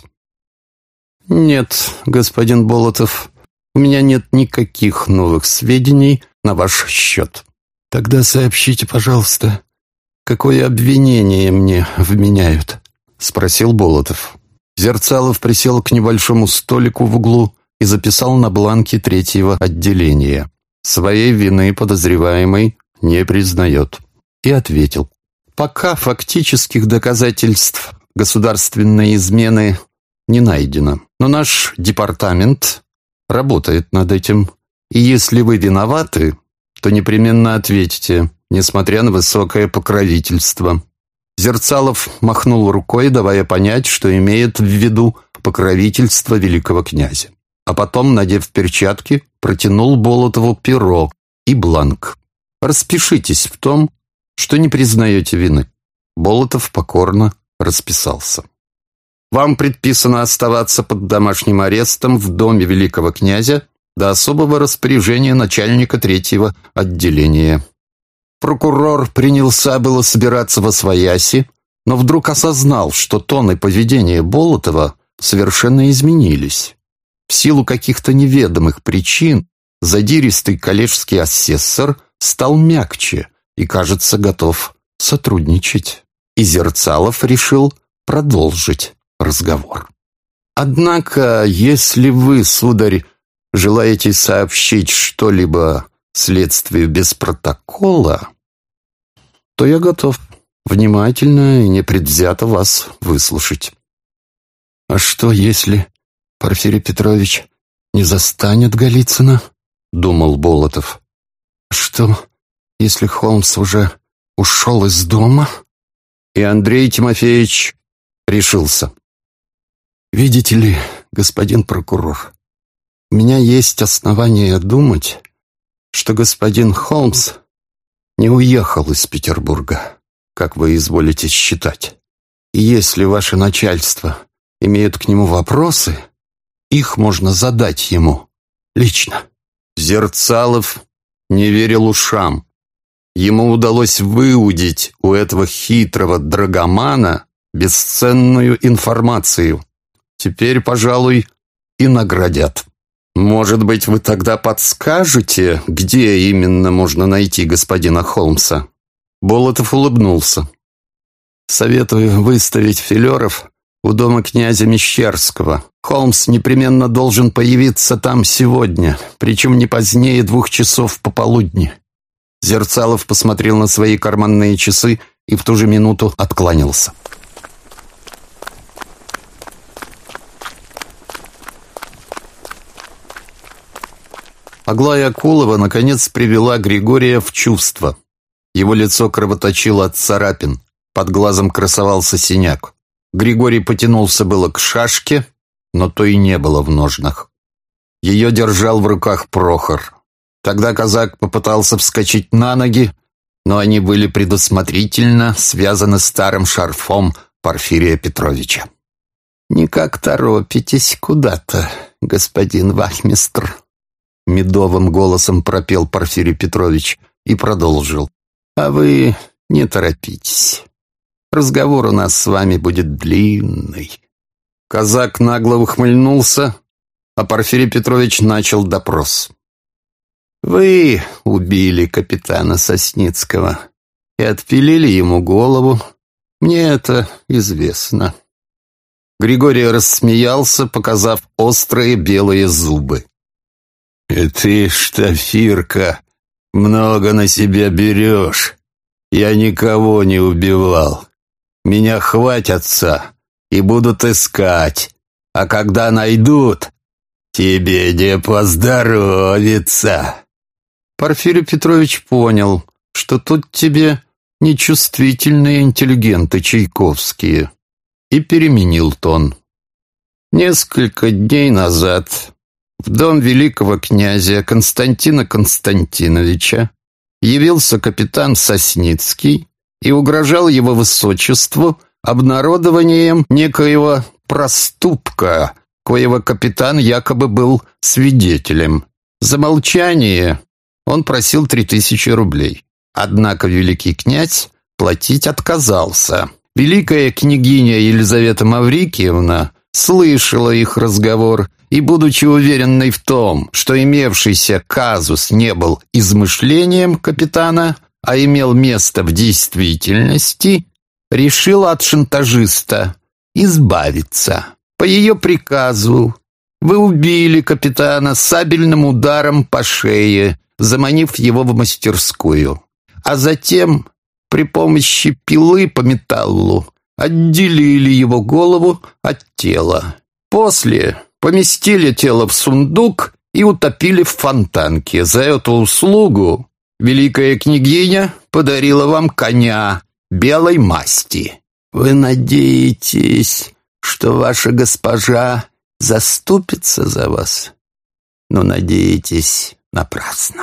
«Нет, господин Болотов, у меня нет никаких новых сведений на ваш счет». «Тогда сообщите, пожалуйста, какое обвинение мне вменяют?» — спросил Болотов. Зерцалов присел к небольшому столику в углу и записал на бланке 3-го отделения. Своей вины подозреваемый не признает. И ответил. «Пока фактических доказательств государственной измены не найдено. Но наш департамент работает над этим. И если вы виноваты, то непременно ответите, несмотря на высокое покровительство». Зерцалов махнул рукой, давая понять, что имеет в виду покровительство великого князя. А потом, надев перчатки, протянул Болотову перо и бланк. «Распишитесь в том, что не признаете вины». Болотов покорно расписался. «Вам предписано оставаться под домашним арестом в доме великого князя до особого распоряжения начальника 3-го отделения». Прокурор принялся было собираться восвояси, но вдруг осознал, что тон и поведение Болотова совершенно изменились. В силу каких-то неведомых причин задиристый коллежский асессор стал мягче и, кажется, готов сотрудничать. И Зерцалов решил продолжить разговор. «Однако, если вы, сударь, желаете сообщить что-либо следствию без протокола, то я готов внимательно и непредвзято вас выслушать». «А что, если Порфирий Петрович не застанет Голицына?» — думал Болотов. «Что, если Холмс уже ушел из дома?» И Андрей Тимофеевич решился. «Видите ли, господин прокурор, у меня есть основания думать, что господин Холмс не уехал из Петербурга, как вы изволите считать. И если ваше начальство имеет к нему вопросы, их можно задать ему лично». Зерцалов не верил ушам. Ему удалось выудить у этого хитрого драгомана бесценную информацию. Теперь, пожалуй, и наградят. «Может быть, вы тогда подскажете, где именно можно найти господина Холмса?» Болотов улыбнулся. «Советую выставить филеров у дома князя Мещерского. Холмс непременно должен появиться там сегодня, причем не позднее 2 часов пополудни». Зерцалов посмотрел на свои карманные часы и в ту же минуту откланялся. Аглая Акулова наконец привела Григория в чувство. Его лицо кровоточило от царапин, под глазом красовался синяк. Григорий потянулся было к шашке, но то и не было в ножнах. Ее держал в руках Прохор. Тогда казак попытался вскочить на ноги, но они были предусмотрительно связаны старым шарфом Порфирия Петровича. «Никак торопитесь куда-то, господин вахмистр», — медовым голосом пропел Порфирий Петрович и продолжил. «А вы не торопитесь. Разговор у нас с вами будет длинный». Казак нагло ухмыльнулся, а Порфирий Петрович начал допрос. «Вы убили капитана Сосницкого и отпилили ему голову. Мне это известно». Григорий рассмеялся, показав острые белые зубы. «И ты, штафирка, много на себя берешь. Я никого не убивал. Меня хватятся и будут искать. А когда найдут, тебе не поздоровится». Порфирий Петрович понял, что тут тебе нечувствительные интеллигенты чайковские, и переменил тон. Несколько дней назад в дом великого князя Константина Константиновича явился капитан Сосницкий и угрожал его высочеству обнародованием некоего проступка, коего капитан якобы был свидетелем. За молчание он просил 3000 рублей. Однако великий князь платить отказался. Великая княгиня Елизавета Маврикиевна слышала их разговор и, будучи уверенной в том, что имевшийся казус не был измышлением капитана, а имел место в действительности, решила от шантажиста избавиться. По ее приказу вы убили капитана сабельным ударом по шее, заманив его в мастерскую, а затем при помощи пилы по металлу отделили его голову от тела. После поместили тело в сундук и утопили в фонтанке. За эту услугу великая княгиня подарила вам коня белой масти. Вы надеетесь, что ваша госпожа заступится за вас? Но надеетесь напрасно.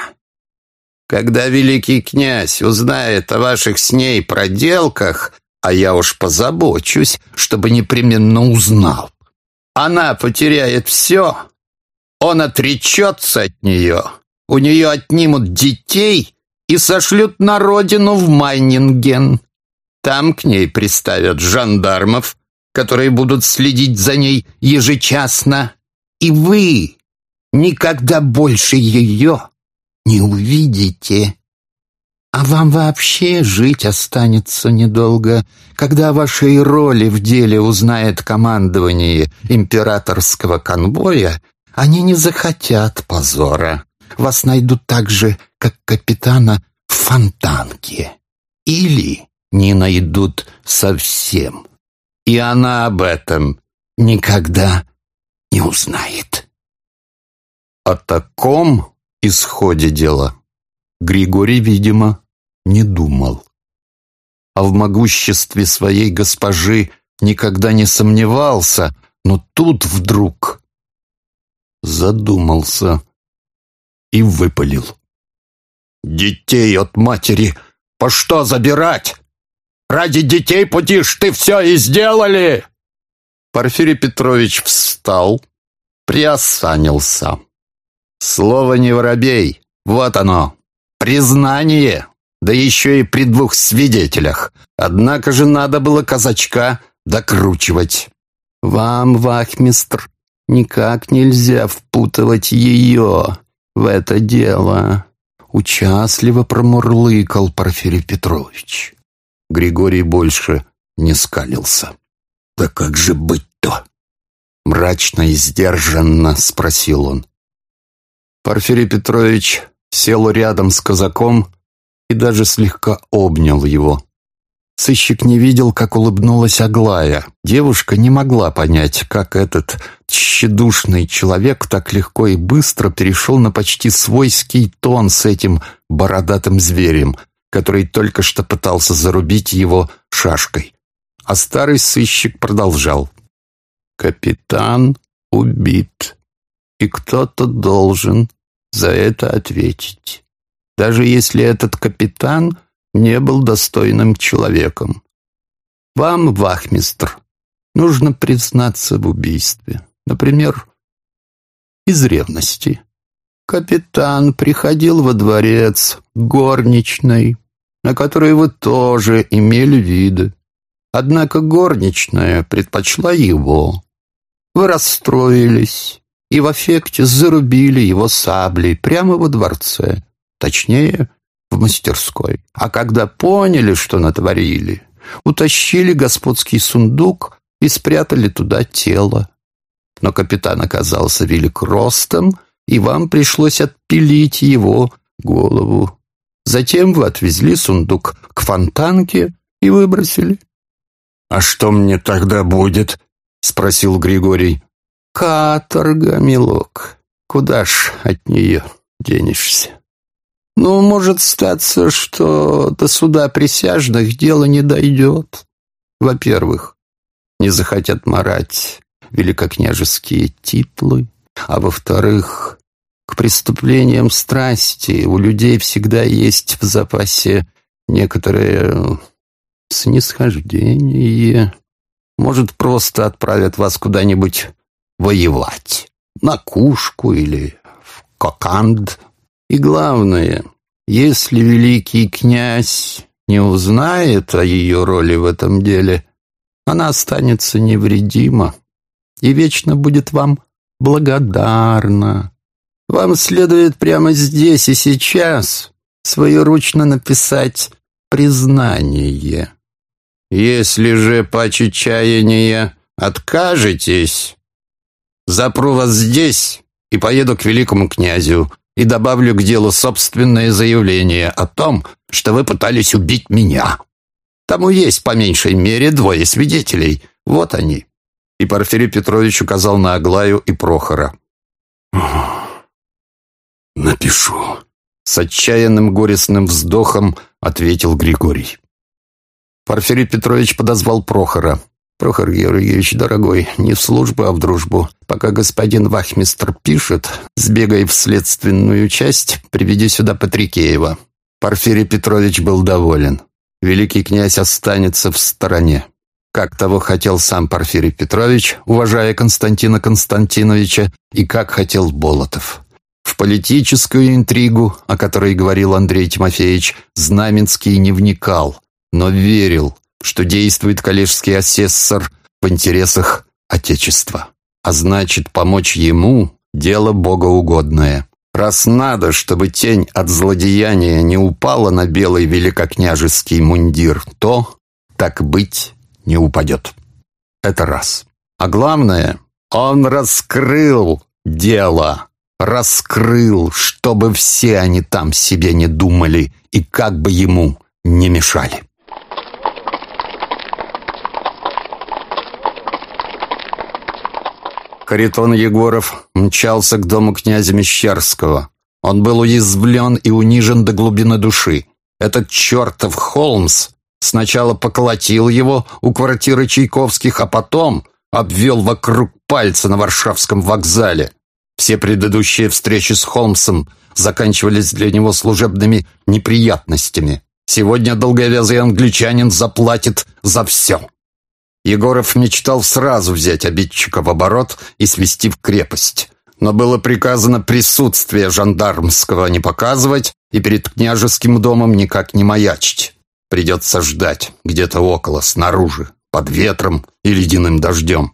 Когда великий князь узнает о ваших с ней проделках, а я уж позабочусь, чтобы непременно узнал, она потеряет все, он отречется от нее, у нее отнимут детей и сошлют на родину в Майнинген. Там к ней приставят жандармов, которые будут следить за ней ежечасно, и вы никогда больше ее не увидите. А вам вообще жить останется недолго. Когда о вашей роли в деле узнает командование императорского конвоя, они не захотят позора. Вас найдут так же, как капитана в фонтанке. Или не найдут совсем. И она об этом никогда не узнает. О таком исходе дела Григорий, видимо, не думал. А в могуществе своей госпожи никогда не сомневался, но тут вдруг задумался и выпалил. «Детей от матери по что забирать? Ради детей, подишь, ты все и сделали!» Порфирий Петрович встал, приосанился. Слово не воробей, вот оно, признание, да еще и при 2 свидетелях. Однако же надо было казачка докручивать. Вам, вахмистр, Никак нельзя впутывать ее в это дело. Участливо промурлыкал Порфирий Петрович. Григорий больше не скалился. «Да как же быть-то?» Мрачно и сдержанно спросил он. Порфирий Петрович сел рядом с казаком и даже слегка обнял его. Сыщик не видел, как улыбнулась Аглая. Девушка не могла понять, как этот тщедушный человек так легко и быстро перешел на почти свойский тон с этим бородатым зверем, который только что пытался зарубить его шашкой. А старый сыщик продолжал. «Капитан убит, и кто-то должен за это ответить. Даже если этот капитан не был достойным человеком. Вам, вахмистр, нужно признаться в убийстве. Например, из ревности. Капитан приходил во дворец горничной, на которой вы тоже имели виды. Однако горничная предпочла его. Вы расстроились и в аффекте зарубили его саблей прямо во дворце, точнее, в мастерской. А когда поняли, что натворили, утащили господский сундук и спрятали туда тело. Но капитан оказался велик ростом, и вам пришлось отпилить его голову. Затем вы отвезли сундук к фонтанке и выбросили. «А что мне тогда будет?» — спросил Григорий. «Каторга, милок. Куда ж от нее денешься? Ну, может статься, что до суда присяжных дело не дойдет. Во-первых, не захотят марать великокняжеские титулы, а во-вторых, к преступлениям страсти у людей всегда есть в запасе некоторое снисхождение. Может, просто отправят вас куда-нибудь воевать, на Кушку или в Коканд. И главное, если великий князь не узнает о ее роли в этом деле, она останется невредима и вечно будет вам благодарна. Вам следует прямо здесь и сейчас своеручно написать признание. Если же по чаяния откажетесь, запру вас здесь и поеду к великому князю и добавлю к делу собственное заявление о том, что вы пытались убить меня. Тому есть по меньшей мере 2 свидетелей. Вот они». И Порфирий Петрович указал на Аглаю и Прохора. «Напишу», — с отчаянным горестным вздохом ответил Григорий. Порфирий Петрович подозвал Прохора. «Прохор Георгиевич, дорогой, не в службу, а в дружбу. Пока господин вахмистр пишет, сбегай в следственную часть, приведи сюда Патрикеева». Порфирий Петрович был доволен. Великий князь останется в стороне, как того хотел сам Порфирий Петрович, уважая Константина Константиновича, и как хотел Болотов. В политическую интригу, о которой говорил Андрей Тимофеевич, Знаменский не вникал, но верил, что действует коллежский асессор в интересах Отечества. А значит, помочь ему – дело богоугодное. Раз надо, чтобы тень от злодеяния не упала на белый великокняжеский мундир, то, так быть, не упадет. Это раз. А главное, он раскрыл дело. Раскрыл, чтобы все они там себе не думали и как бы ему не мешали. Харитон Егоров мчался к дому князя Мещерского. Он был уязвлен и унижен до глубины души. Этот чертов Холмс сначала поколотил его у квартиры Чайковских, а потом обвел вокруг пальца на Варшавском вокзале. Все предыдущие встречи с Холмсом заканчивались для него служебными неприятностями. Сегодня долговязый англичанин заплатит за все. Егоров мечтал сразу взять обидчика в оборот и свести в крепость. Но было приказано присутствие жандармского не показывать и перед княжеским домом никак не маячить. Придется ждать где-то около, снаружи, под ветром и ледяным дождем.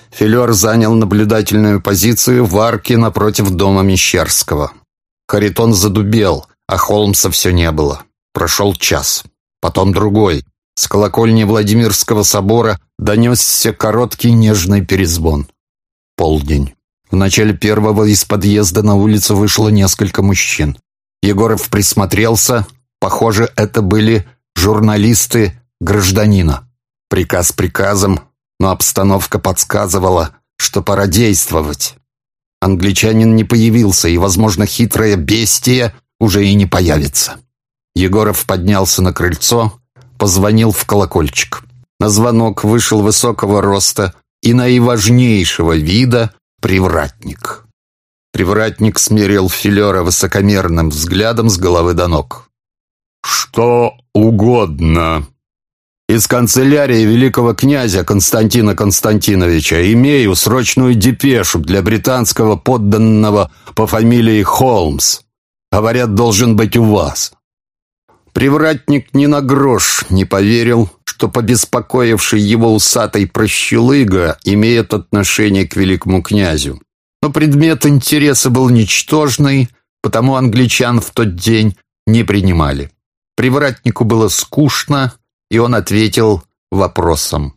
Филер занял наблюдательную позицию в арке напротив дома Мещерского. Харитон задубел, а Холмса все не было. Прошел час, потом другой. С колокольни Владимирского собора донесся короткий нежный перезвон. Полдень. В начале первого из подъезда на улицу вышло несколько мужчин. Егоров присмотрелся. Похоже, это были журналисты «Гражданина». Приказ приказом, но обстановка подсказывала, что пора действовать. Англичанин не появился, и, возможно, хитрое бестия уже и не появится. Егоров поднялся на крыльцо, позвонил в колокольчик. На звонок вышел высокого роста и наиважнейшего вида привратник. Привратник смерил Филера высокомерным взглядом с головы до ног. «Что угодно. Из канцелярии великого князя Константина Константиновича имею срочную депешу для британского подданного по фамилии Холмс. Говорят, должен быть у вас». Привратник ни на грош не поверил, что побеспокоивший его усатый прощелыга имеет отношение к великому князю. Но предмет интереса был ничтожный, потому англичан в тот день не принимали. Привратнику было скучно, и он ответил вопросом.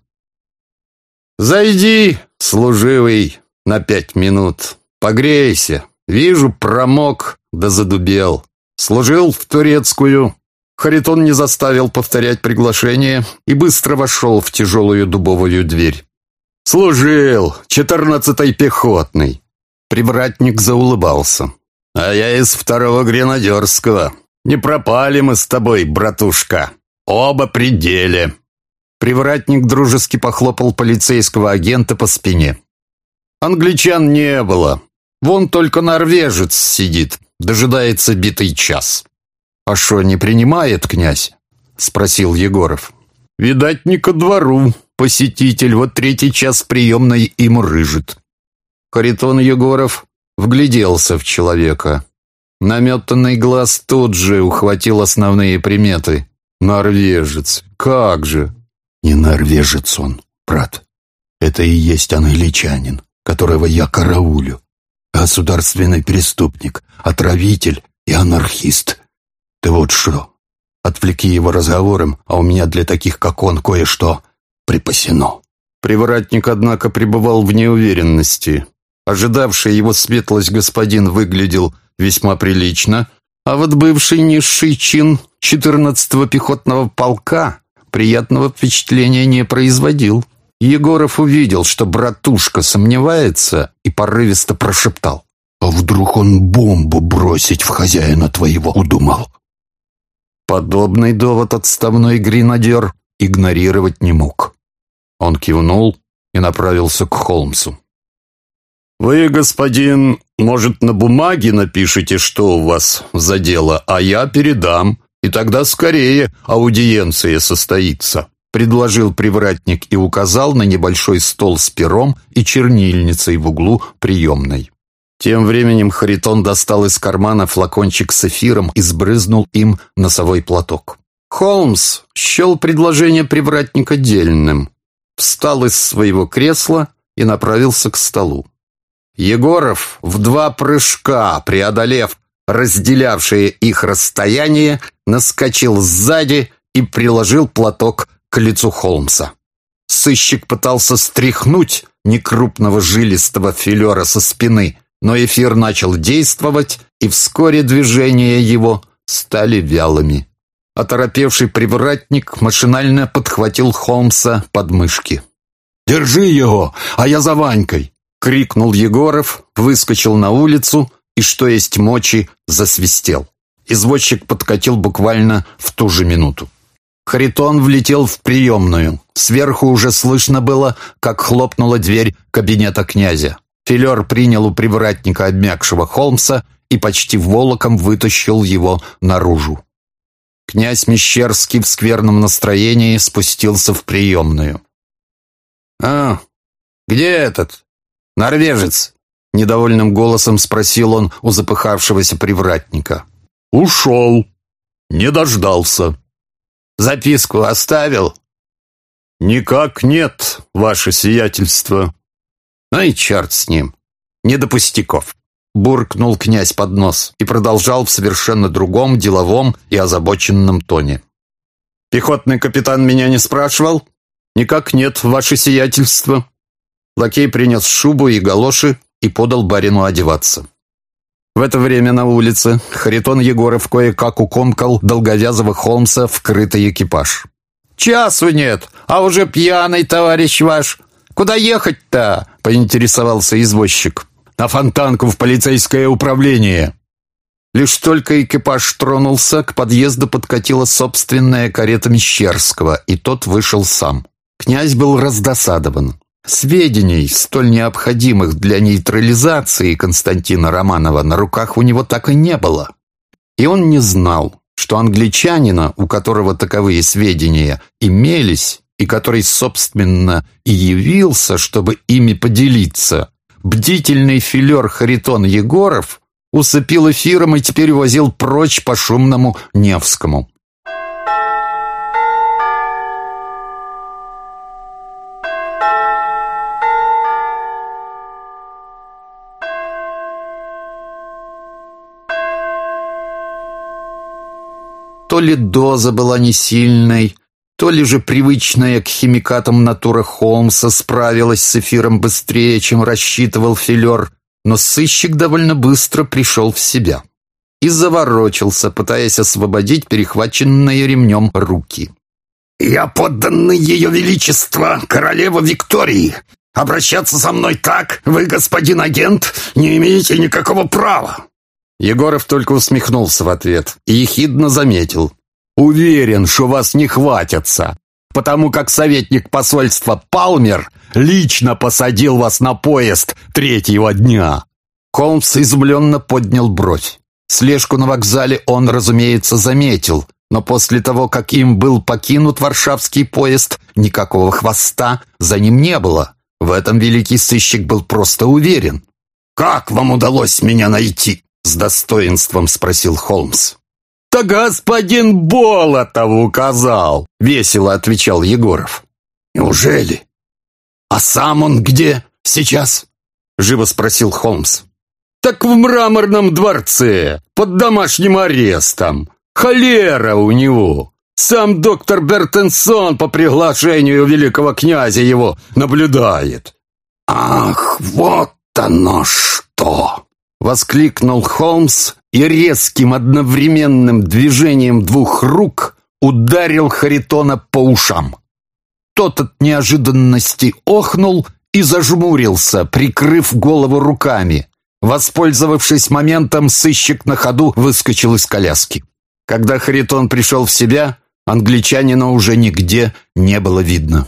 «Зайди, служивый, на 5 минут. Погрейся. Вижу, промок да задубел. Служил в турецкую». Харитон не заставил повторять приглашение и быстро вошел в тяжелую дубовую дверь. «Служил, 14-й пехотный». Привратник заулыбался. «А я из 2-го гренадерского. Не пропали мы с тобой, братушка. Оба при деле». Привратник дружески похлопал полицейского агента по спине. «Англичан не было. Вон только норвежец сидит, дожидается битый час». «А шо, не принимает князь?» — спросил Егоров. «Видать, не ко двору. Посетитель вот 3-й час приемной им рыжит». Харитон Егоров вгляделся в человека. Наметанный глаз тут же ухватил основные приметы. «Норвежец. Как же?» «Не норвежец он, брат. Это и есть англичанин, которого я караулю. Государственный преступник, отравитель и анархист. Ты вот что, отвлеки его разговором, а у меня для таких, как он, кое-что припасено». Привратник, однако, пребывал в неуверенности. Ожидавший его светлость господин выглядел весьма прилично, а вот бывший низший чин 14-го пехотного полка приятного впечатления не производил. Егоров увидел, что братушка сомневается, и порывисто прошептал. «А вдруг он бомбу бросить в хозяина твоего удумал?» Подобный довод отставной гренадер игнорировать не мог. Он кивнул и направился к Холмсу. «Вы, господин, может, на бумаге напишите, что у вас за дело, а я передам, и тогда скорее аудиенция состоится», предложил привратник и указал на небольшой стол с пером и чернильницей в углу приемной. Тем временем Харитон достал из кармана флакончик с эфиром и сбрызнул им носовой платок. Холмс счел предложение привратника дельным, встал из своего кресла и направился к столу. Егоров в 2 прыжка, преодолев разделявшее их расстояние, наскочил сзади и приложил платок к лицу Холмса. Сыщик пытался стряхнуть некрупного жилистого филера со спины, но эфир начал действовать, и вскоре движения его стали вялыми. Оторопевший привратник машинально подхватил Холмса под мышки. «Держи его, а я за Ванькой!» — крикнул Егоров, выскочил на улицу и, что есть мочи, засвистел. Извозчик подкатил буквально в ту же минуту. Харитон влетел в приемную. Сверху уже слышно было, как хлопнула дверь кабинета князя. Филер принял у привратника обмякшего Холмса и почти волоком вытащил его наружу. Князь Мещерский в скверном настроении спустился в приемную. «А, где этот норвежец?» — недовольным голосом спросил он у запыхавшегося привратника. «Ушел. Не дождался». «Записку оставил?» «Никак нет, ваше сиятельство». Ну и черт с ним. Не до пустяков. Буркнул князь под нос и продолжал в совершенно другом, деловом и озабоченном тоне. «Пехотный капитан меня не спрашивал?» «Никак нет, ваше сиятельство». Лакей принес шубу и галоши и подал барину одеваться. В это время на улице Харитон Егоров кое-как укомкал долговязого Холмса в крытый экипаж. «Часу нет, а уже пьяный, товарищ ваш. Куда ехать-то?» — поинтересовался извозчик. «На Фонтанку в полицейское управление». Лишь только экипаж тронулся, к подъезду подкатила собственная карета Мещерского, и тот вышел сам. Князь был раздосадован. Сведений, столь необходимых для нейтрализации Константина Романова, на руках у него так и не было. И он не знал, что англичанина, у которого таковые сведения имелись, и который, собственно, и явился, чтобы ими поделиться, бдительный филер Харитон Егоров усыпил эфиром и теперь возил прочь по шумному Невскому. То ли доза была не сильной, то ли же привычная к химикатам натура Холмса справилась с эфиром быстрее, чем рассчитывал филер, но сыщик довольно быстро пришел в себя и заворочился, пытаясь освободить перехваченные ремнем руки. «Я подданный Ее Величества, королева Виктории. Обращаться со мной так, вы, господин агент, не имеете никакого права». Егоров только усмехнулся в ответ и ехидно заметил. «Уверен, что вас не хватятся, потому как советник посольства Палмер лично посадил вас на поезд третьего дня». Холмс изумленно поднял бровь. Слежку на вокзале он, разумеется, заметил, но после того, как им был покинут варшавский поезд, никакого хвоста за ним не было. В этом великий сыщик был просто уверен. «Как вам удалось меня найти?» — с достоинством спросил Холмс. «Да господин Болотов указал», — весело отвечал Егоров. «Неужели? А сам он где сейчас?» — живо спросил Холмс. «Так в Мраморном дворце, под домашним арестом. Холера у него. Сам доктор Бертенсон по приглашению великого князя его наблюдает». «Ах, вот оно что!» — воскликнул Холмс и резким одновременным движением двух рук ударил Харитона по ушам. Тот от неожиданности охнул и зажмурился, прикрыв голову руками. Воспользовавшись моментом, сыщик на ходу выскочил из коляски. Когда Харитон пришел в себя, англичанина уже нигде не было видно.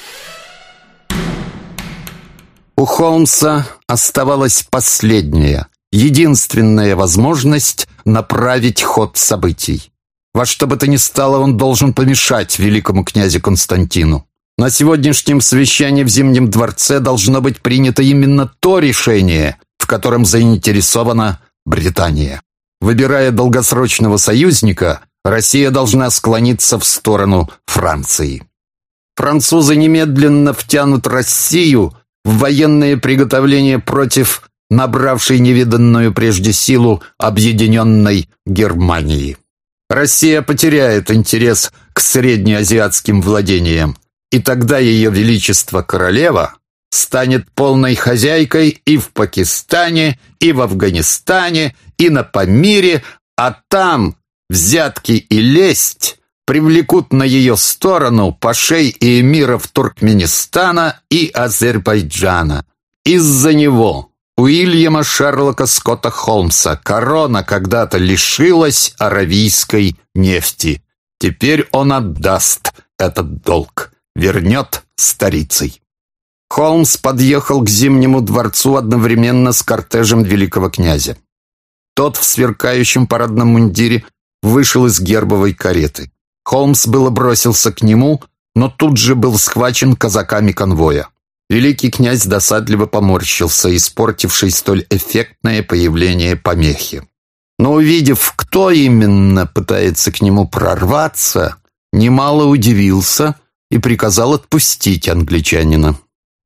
У Холмса оставалась последняя, единственная возможность направить ход событий. Во что бы то ни стало, он должен помешать великому князю Константину. На сегодняшнем совещании в Зимнем дворце должно быть принято именно то решение, в котором заинтересована Британия. Выбирая долгосрочного союзника, Россия должна склониться в сторону Франции. Французы немедленно втянут Россию в военные приготовления против набравшей невиданную прежде силу объединенной Германии. Россия потеряет интерес к среднеазиатским владениям, и тогда ее величество королева станет полной хозяйкой и в Пакистане, и в Афганистане, и на Памире, а там взятки и лесть привлекут на ее сторону пашей и эмиров Туркменистана и Азербайджана. Из-за него, Уильяма Шерлока Скотта Холмса, корона когда-то лишилась аравийской нефти. Теперь он отдаст этот долг, вернет старицей. Холмс подъехал к Зимнему дворцу одновременно с кортежем великого князя. Тот в сверкающем парадном мундире вышел из гербовой кареты. Холмс было бросился к нему, но тут же был схвачен казаками конвоя. Великий князь досадливо поморщился, испортивший столь эффектное появление помехи. Но увидев, кто именно пытается к нему прорваться, немало удивился и приказал отпустить англичанина.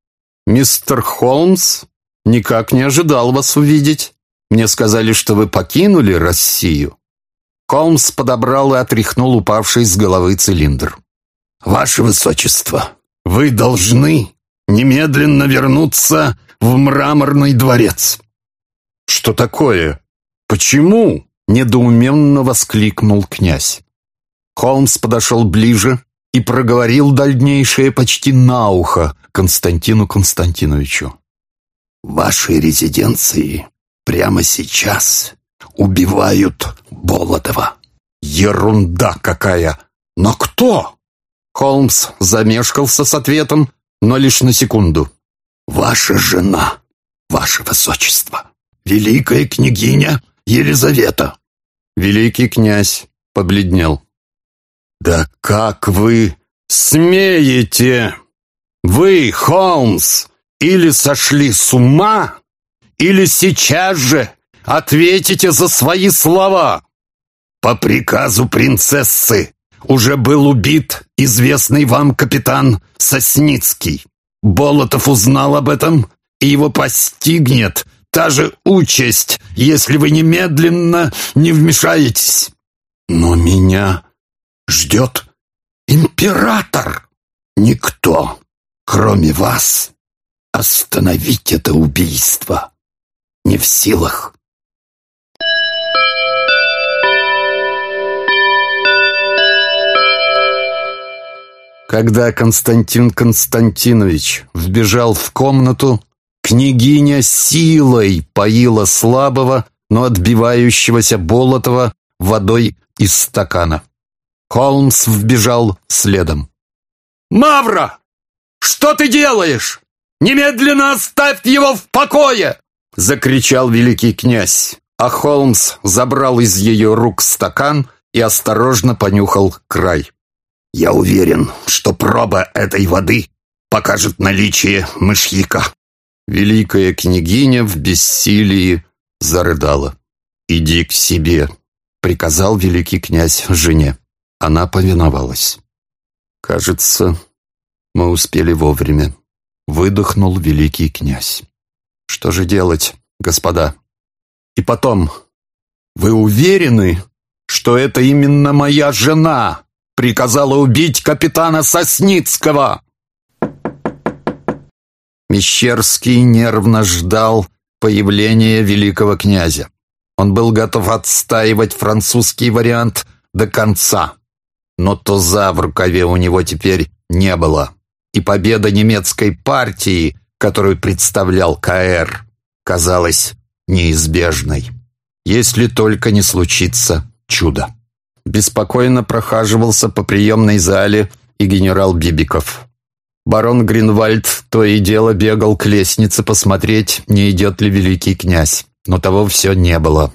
«Мистер Холмс, никак не ожидал вас увидеть. Мне сказали, что вы покинули Россию». Холмс подобрал и отряхнул упавший с головы цилиндр. «Ваше Высочество, вы должны немедленно вернуться в Мраморный дворец». «Что такое? Почему?» — недоуменно воскликнул князь. Холмс подошел ближе и проговорил дальнейшее почти на ухо Константину Константиновичу. «В вашей резиденции прямо сейчас убивают Болотова». «Ерунда какая! Но кто?» Холмс замешкался с ответом, но лишь на секунду. «Ваша жена, ваше Высочество, великая княгиня Елизавета». Великий князь побледнел. «Да как вы смеете? Вы, Холмс, или сошли с ума, или сейчас же ответите за свои слова!» «По приказу принцессы уже был убит известный вам капитан Сосницкий. Болотов узнал об этом, и его постигнет та же участь, если вы немедленно не вмешаетесь. Но меня ждет император. Никто, кроме вас, остановить это убийство не в силах». Когда Константин Константинович вбежал в комнату, княгиня силой поила слабого, но отбивающегося Болотова водой из стакана. Холмс вбежал следом. «Мавра! Что ты делаешь? Немедленно оставь его в покое!» — закричал великий князь, а Холмс забрал из ее рук стакан и осторожно понюхал край. «Я уверен, что проба этой воды покажет наличие мышьяка». Великая княгиня в бессилии зарыдала. «Иди к себе», — приказал великий князь жене. Она повиновалась. «Кажется, мы успели вовремя», — выдохнул великий князь. «Что же делать, господа? И потом, вы уверены, что это именно моя жена приказала убить капитана Сосницкого?» Мещерский нервно ждал появления великого князя. Он был готов отстаивать французский вариант до конца. Но туза в рукаве у него теперь не было. И победа немецкой партии, которую представлял КР, казалась неизбежной. Если только не случится чудо. Беспокойно прохаживался по приемной зале и генерал Бибиков. Барон Гринвальд то и дело бегал к лестнице посмотреть, не идет ли великий князь, но того все не было.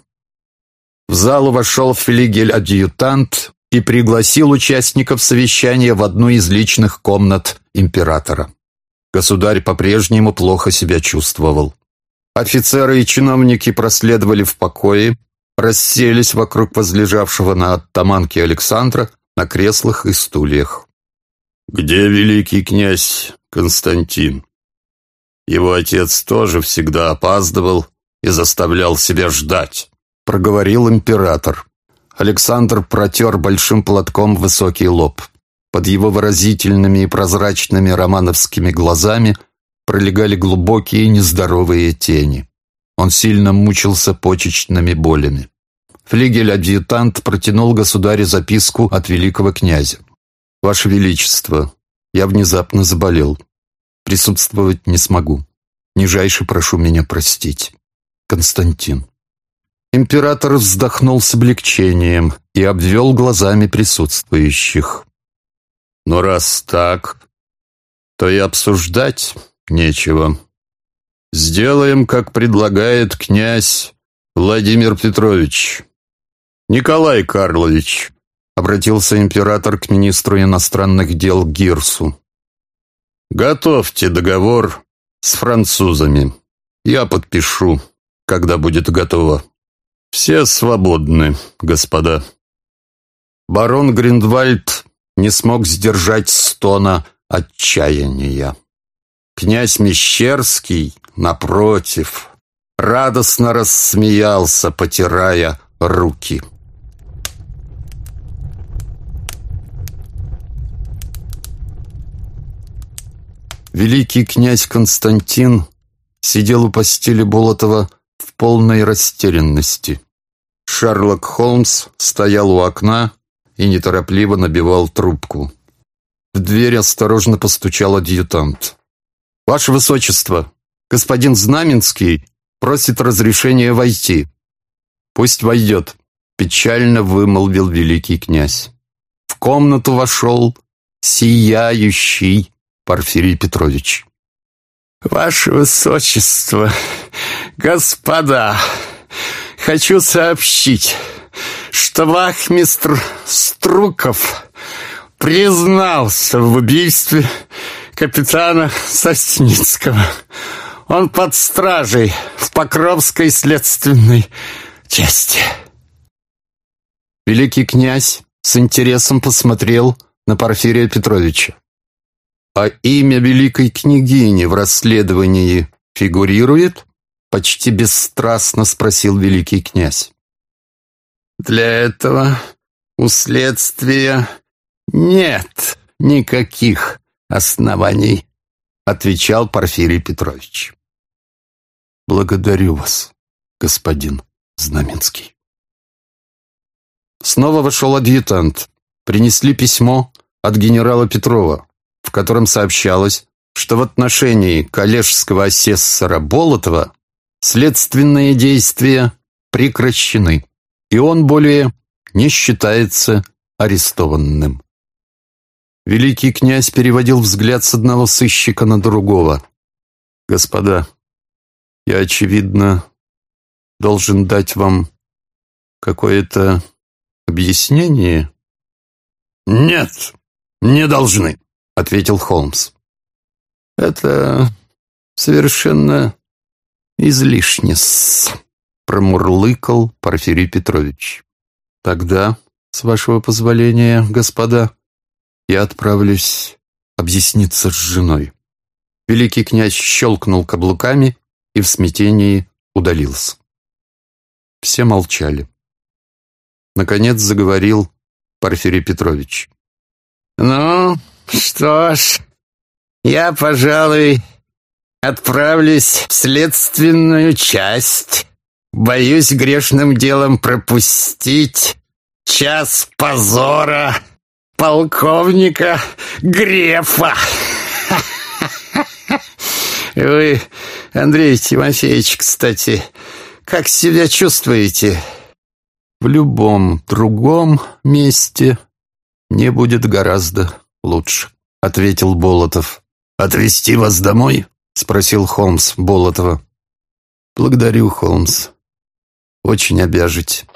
В залу вошел флигель-адъютант и пригласил участников совещания в одну из личных комнат императора. Государь по-прежнему плохо себя чувствовал. Офицеры и чиновники проследовали в покое, расселись вокруг возлежавшего на оттаманке Александра на креслах и стульях. «Где великий князь Константин? Его отец тоже всегда опаздывал и заставлял себя ждать», — проговорил император. Александр протер большим платком высокий лоб. Под его выразительными и прозрачными романовскими глазами пролегали глубокие нездоровые тени. Он сильно мучился почечными болями. Флигель-адъютант протянул государю записку от великого князя. «Ваше Величество, я внезапно заболел. Присутствовать не смогу. Нижайше прошу меня простить. Константин». Император вздохнул с облегчением и обвел глазами присутствующих. «Но раз так, то и обсуждать нечего. Сделаем, как предлагает князь Владимир Петрович. Николай Карлович», — обратился император к министру иностранных дел Гирсу, «готовьте договор с французами. Я подпишу, когда будет готово. Все свободны, господа». Барон Гриндвальд не смог сдержать стона отчаяния. Князь Мещерский, напротив, радостно рассмеялся, потирая руки. Великий князь Константин сидел у постели Болотова в полной растерянности. Шерлок Холмс стоял у окна и неторопливо набивал трубку. В дверь осторожно постучал адъютант. «Ваше Высочество, господин Знаменский просит разрешения войти». «Пусть войдет», — печально вымолвил великий князь. В комнату вошел сияющий Порфирий Петрович. «Ваше Высочество, господа, хочу сообщить, что вахмистр Струков признался в убийстве капитана Сосницкого. Он под стражей в Покровской следственной части». Великий князь с интересом посмотрел на Порфирия Петровича. «А имя великой княгини в расследовании фигурирует?» — почти бесстрастно спросил великий князь. «Для этого у следствия нет никаких оснований», — отвечал Порфирий Петрович. «Благодарю вас, господин Знаменский». Снова вошел адъютант. Принесли письмо от генерала Петрова, в котором сообщалось, что в отношении коллежского асессора Болотова следственные действия прекращены, и он более не считается арестованным. Великий князь переводил взгляд с одного сыщика на другого. «Господа, я, очевидно, должен дать вам какое-то объяснение?» «Нет, не должны», — ответил Холмс. «Это совершенно излишне-с», — промурлыкал Порфирий Петрович. «Тогда, с вашего позволения, господа, я отправлюсь объясниться с женой». Великий князь щелкнул каблуками и в смятении удалился. Все молчали. Наконец заговорил Порфирий Петрович. «Ну, что ж, я, пожалуй, отправлюсь в следственную часть. Боюсь грешным делом пропустить час позора полковника Грефа». Вы, Андрей Тимофеевич, кстати, как себя чувствуете? В любом другом месте мне будет гораздо лучше, ответил Болотов. «Отвезти вас домой?» — спросил Холмс Болотова. «Благодарю, Холмс. Очень обяжете».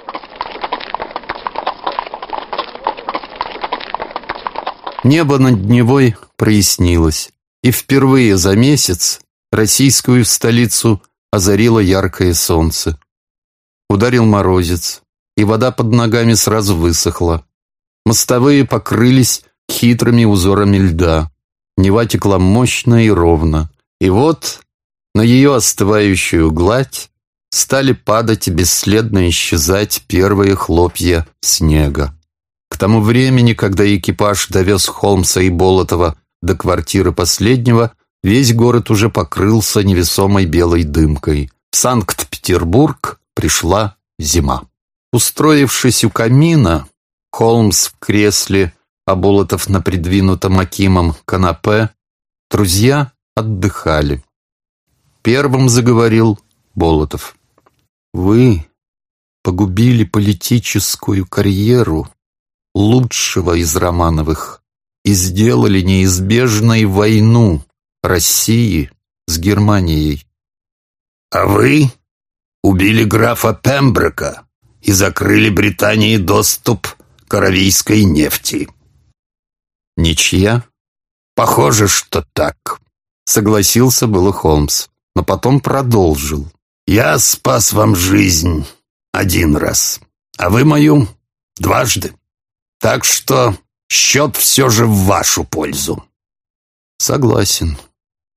Небо над Невой прояснилось, и впервые за месяц российскую столицу озарило яркое солнце. Ударил морозец, и вода под ногами сразу высохла. Мостовые покрылись хитрыми узорами льда. Нева текла мощно и ровно. И вот на ее остывающую гладь стали падать и бесследно исчезать первые хлопья снега. К тому времени, когда экипаж довез Холмса и Болотова до квартиры последнего, весь город уже покрылся невесомой белой дымкой. В Санкт-Петербург пришла зима. Устроившись у камина, Холмс в кресле, а Болотов на придвинутом Акимом канапе, друзья отдыхали. Первым заговорил Болотов. «Вы погубили политическую карьеру лучшего из Романовых и сделали неизбежной войну России с Германией. А вы убили графа Пемброка и закрыли Британии доступ к аравийской нефти». «Ничья?» «Похоже, что так», — согласился было Холмс, но потом продолжил. «Я спас вам жизнь один раз, а вы мою дважды. Так что счет все же в вашу пользу». «Согласен.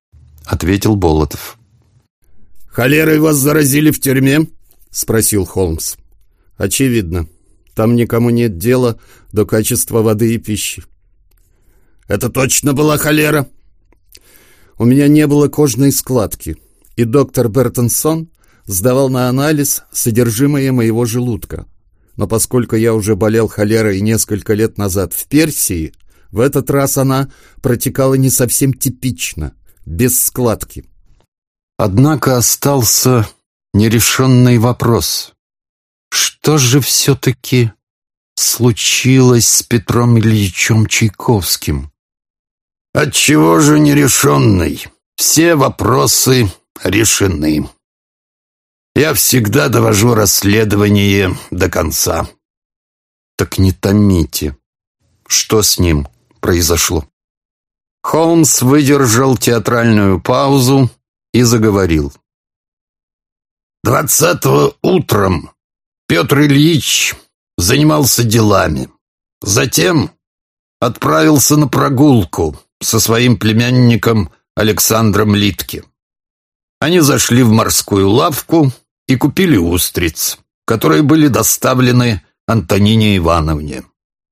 — ответил Болотов. «Холерой вас заразили в тюрьме?» — спросил Холмс. «Очевидно. Там никому нет дела до качества воды и пищи». «Это точно была холера?» «У меня не было кожной складки, и доктор Бертенсон сдавал на анализ содержимое моего желудка. Но поскольку я уже болел холерой несколько лет назад в Персии, в этот раз она протекала не совсем типично, без складки». Однако остался нерешенный вопрос. Что же все-таки случилось с Петром Ильичем Чайковским? «Отчего же нерешенный? Все вопросы решены. Я всегда довожу расследование до конца». Так не томите. Что с ним произошло? Холмс выдержал театральную паузу и заговорил. 20-го утром Петр Ильич занимался делами. Затем отправился на прогулку со своим племянником Александром Литке. Они зашли в морскую лавку и купили устриц, которые были доставлены Антонине Ивановне.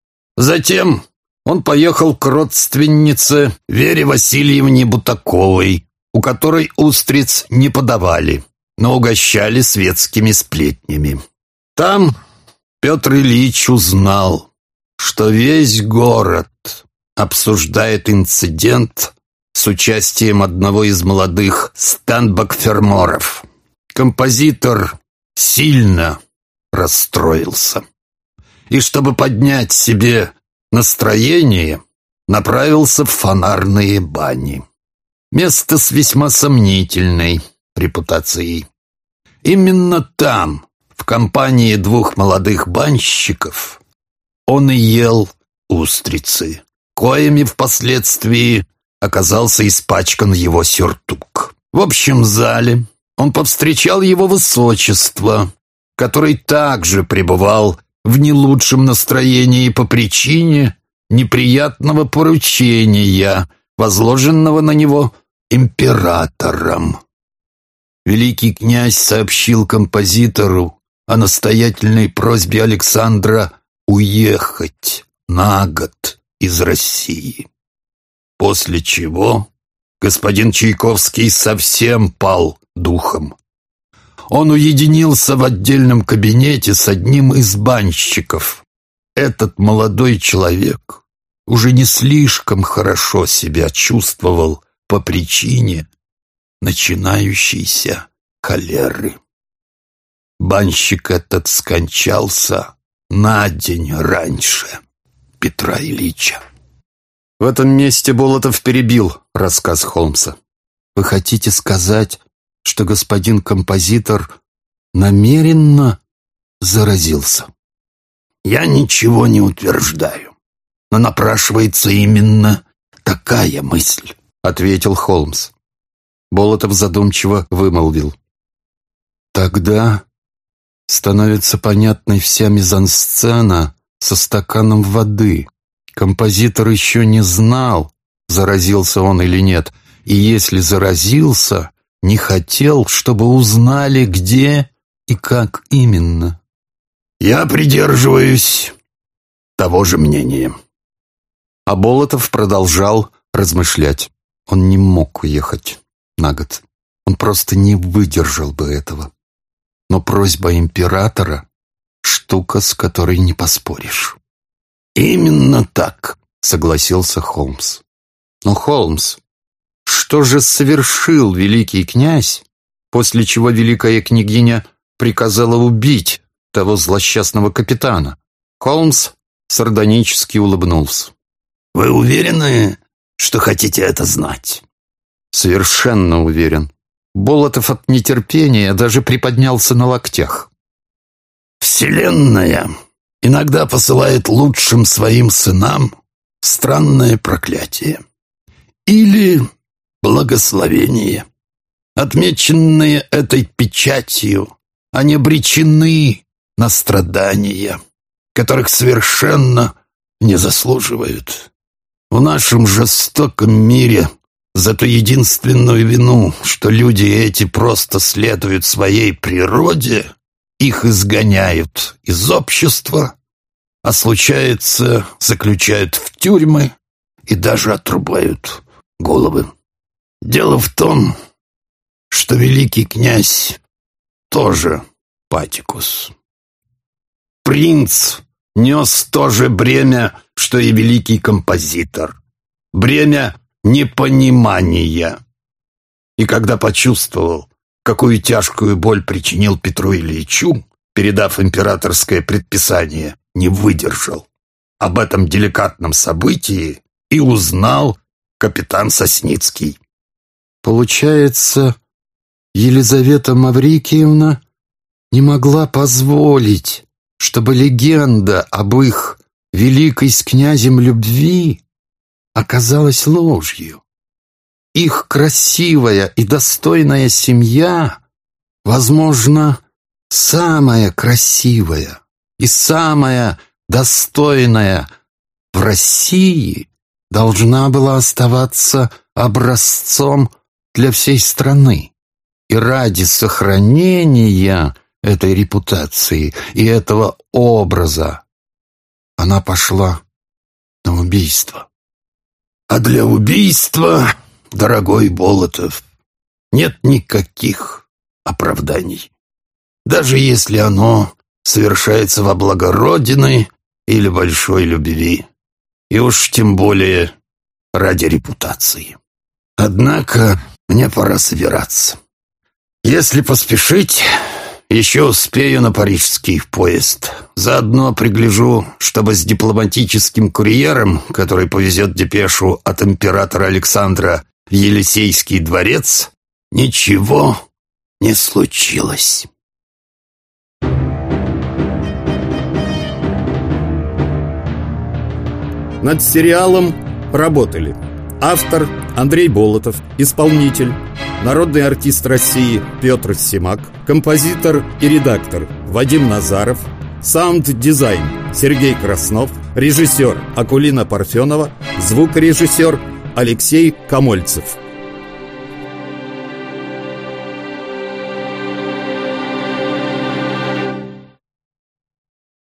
Затем он поехал к родственнице Вере Васильевне Бутаковой, у которой устриц не подавали, но угощали светскими сплетнями. Там Петр Ильич узнал, что весь город обсуждает инцидент с участием одного из молодых стендбак-ферморов. Композитор сильно расстроился и, чтобы поднять себе настроение, направился в Фонарные бани. Место с весьма сомнительной репутацией. Именно там, в компании двух молодых банщиков, он и ел устрицы, коими впоследствии оказался испачкан его сюртук. В общем зале он повстречал его высочество, который также пребывал в не лучшем настроении по причине неприятного поручения, возложенного на него императором. Великий князь сообщил композитору о настоятельной просьбе Александра уехать на год из России. После чего господин Чайковский совсем пал духом. Он уединился в отдельном кабинете с одним из банщиков. Этот молодой человек уже не слишком хорошо себя чувствовал по причине начинающейся холеры. Банщик этот скончался на день раньше Петра Ильича. В этом месте Болотов перебил рассказ Холмса. Вы хотите сказать, что господин композитор намеренно заразился? Я ничего не утверждаю, но напрашивается именно такая мысль, ответил Холмс. Болотов задумчиво вымолвил. Тогда становится понятной вся мизансцена со стаканом воды. Композитор еще не знал, заразился он или нет, и если заразился, не хотел, чтобы узнали, где и как именно. Я придерживаюсь того же мнения. А Болотов продолжал размышлять. Он не мог уехать на год. Он просто не выдержал бы этого. Но просьба императора — штука, с которой не поспоришь. «Именно так», — согласился Холмс. Но, Холмс, что же совершил великий князь, после чего великая княгиня приказала убить того злосчастного капитана? Холмс сардонически улыбнулся. «Вы уверены, что хотите это знать?» «Совершенно уверен». Болотов от нетерпения даже приподнялся на локтях. «Вселенная иногда посылает лучшим своим сынам странное проклятие или благословение. Отмеченные этой печатью, они обречены на страдания, которых совершенно не заслуживают. В нашем жестоком мире за ту единственную вину, что люди эти просто следуют своей природе, их изгоняют из общества, а случается, заключают в тюрьмы и даже отрубают головы. Дело в том, что великий князь тоже патикус. Принц нес то же бремя, что и великий композитор. Бремя непонимания. И когда почувствовал, какую тяжкую боль причинил Петру Ильичу, передав императорское предписание, не выдержал. Об этом деликатном событии и узнал капитан Сосницкий. Получается, Елизавета Маврикиевна не могла позволить, чтобы легенда об их великой с князем любви оказалась ложью. Их красивая и достойная семья, возможно, самая красивая и самая достойная в России, должна была оставаться образцом для всей страны. И ради сохранения этой репутации и этого образа она пошла на убийство. А для убийства, дорогой Болотов, нет никаких оправданий. Даже если оно совершается во благо Родины или большой любви. И уж тем более ради репутации. Однако мне пора собираться. Если поспешить, еще успею на парижский поезд. Заодно пригляжу, чтобы с дипломатическим курьером, который повезет депешу от императора Александра в Елисейский дворец, ничего не случилось. Над сериалом работали автор Андрей Болотов, исполнитель народный артист России Петр Симак, композитор и редактор Вадим Назаров, саунд-дизайн Сергей Краснов, режиссер Акулина Парфенова, звукорежиссер Алексей Комольцев.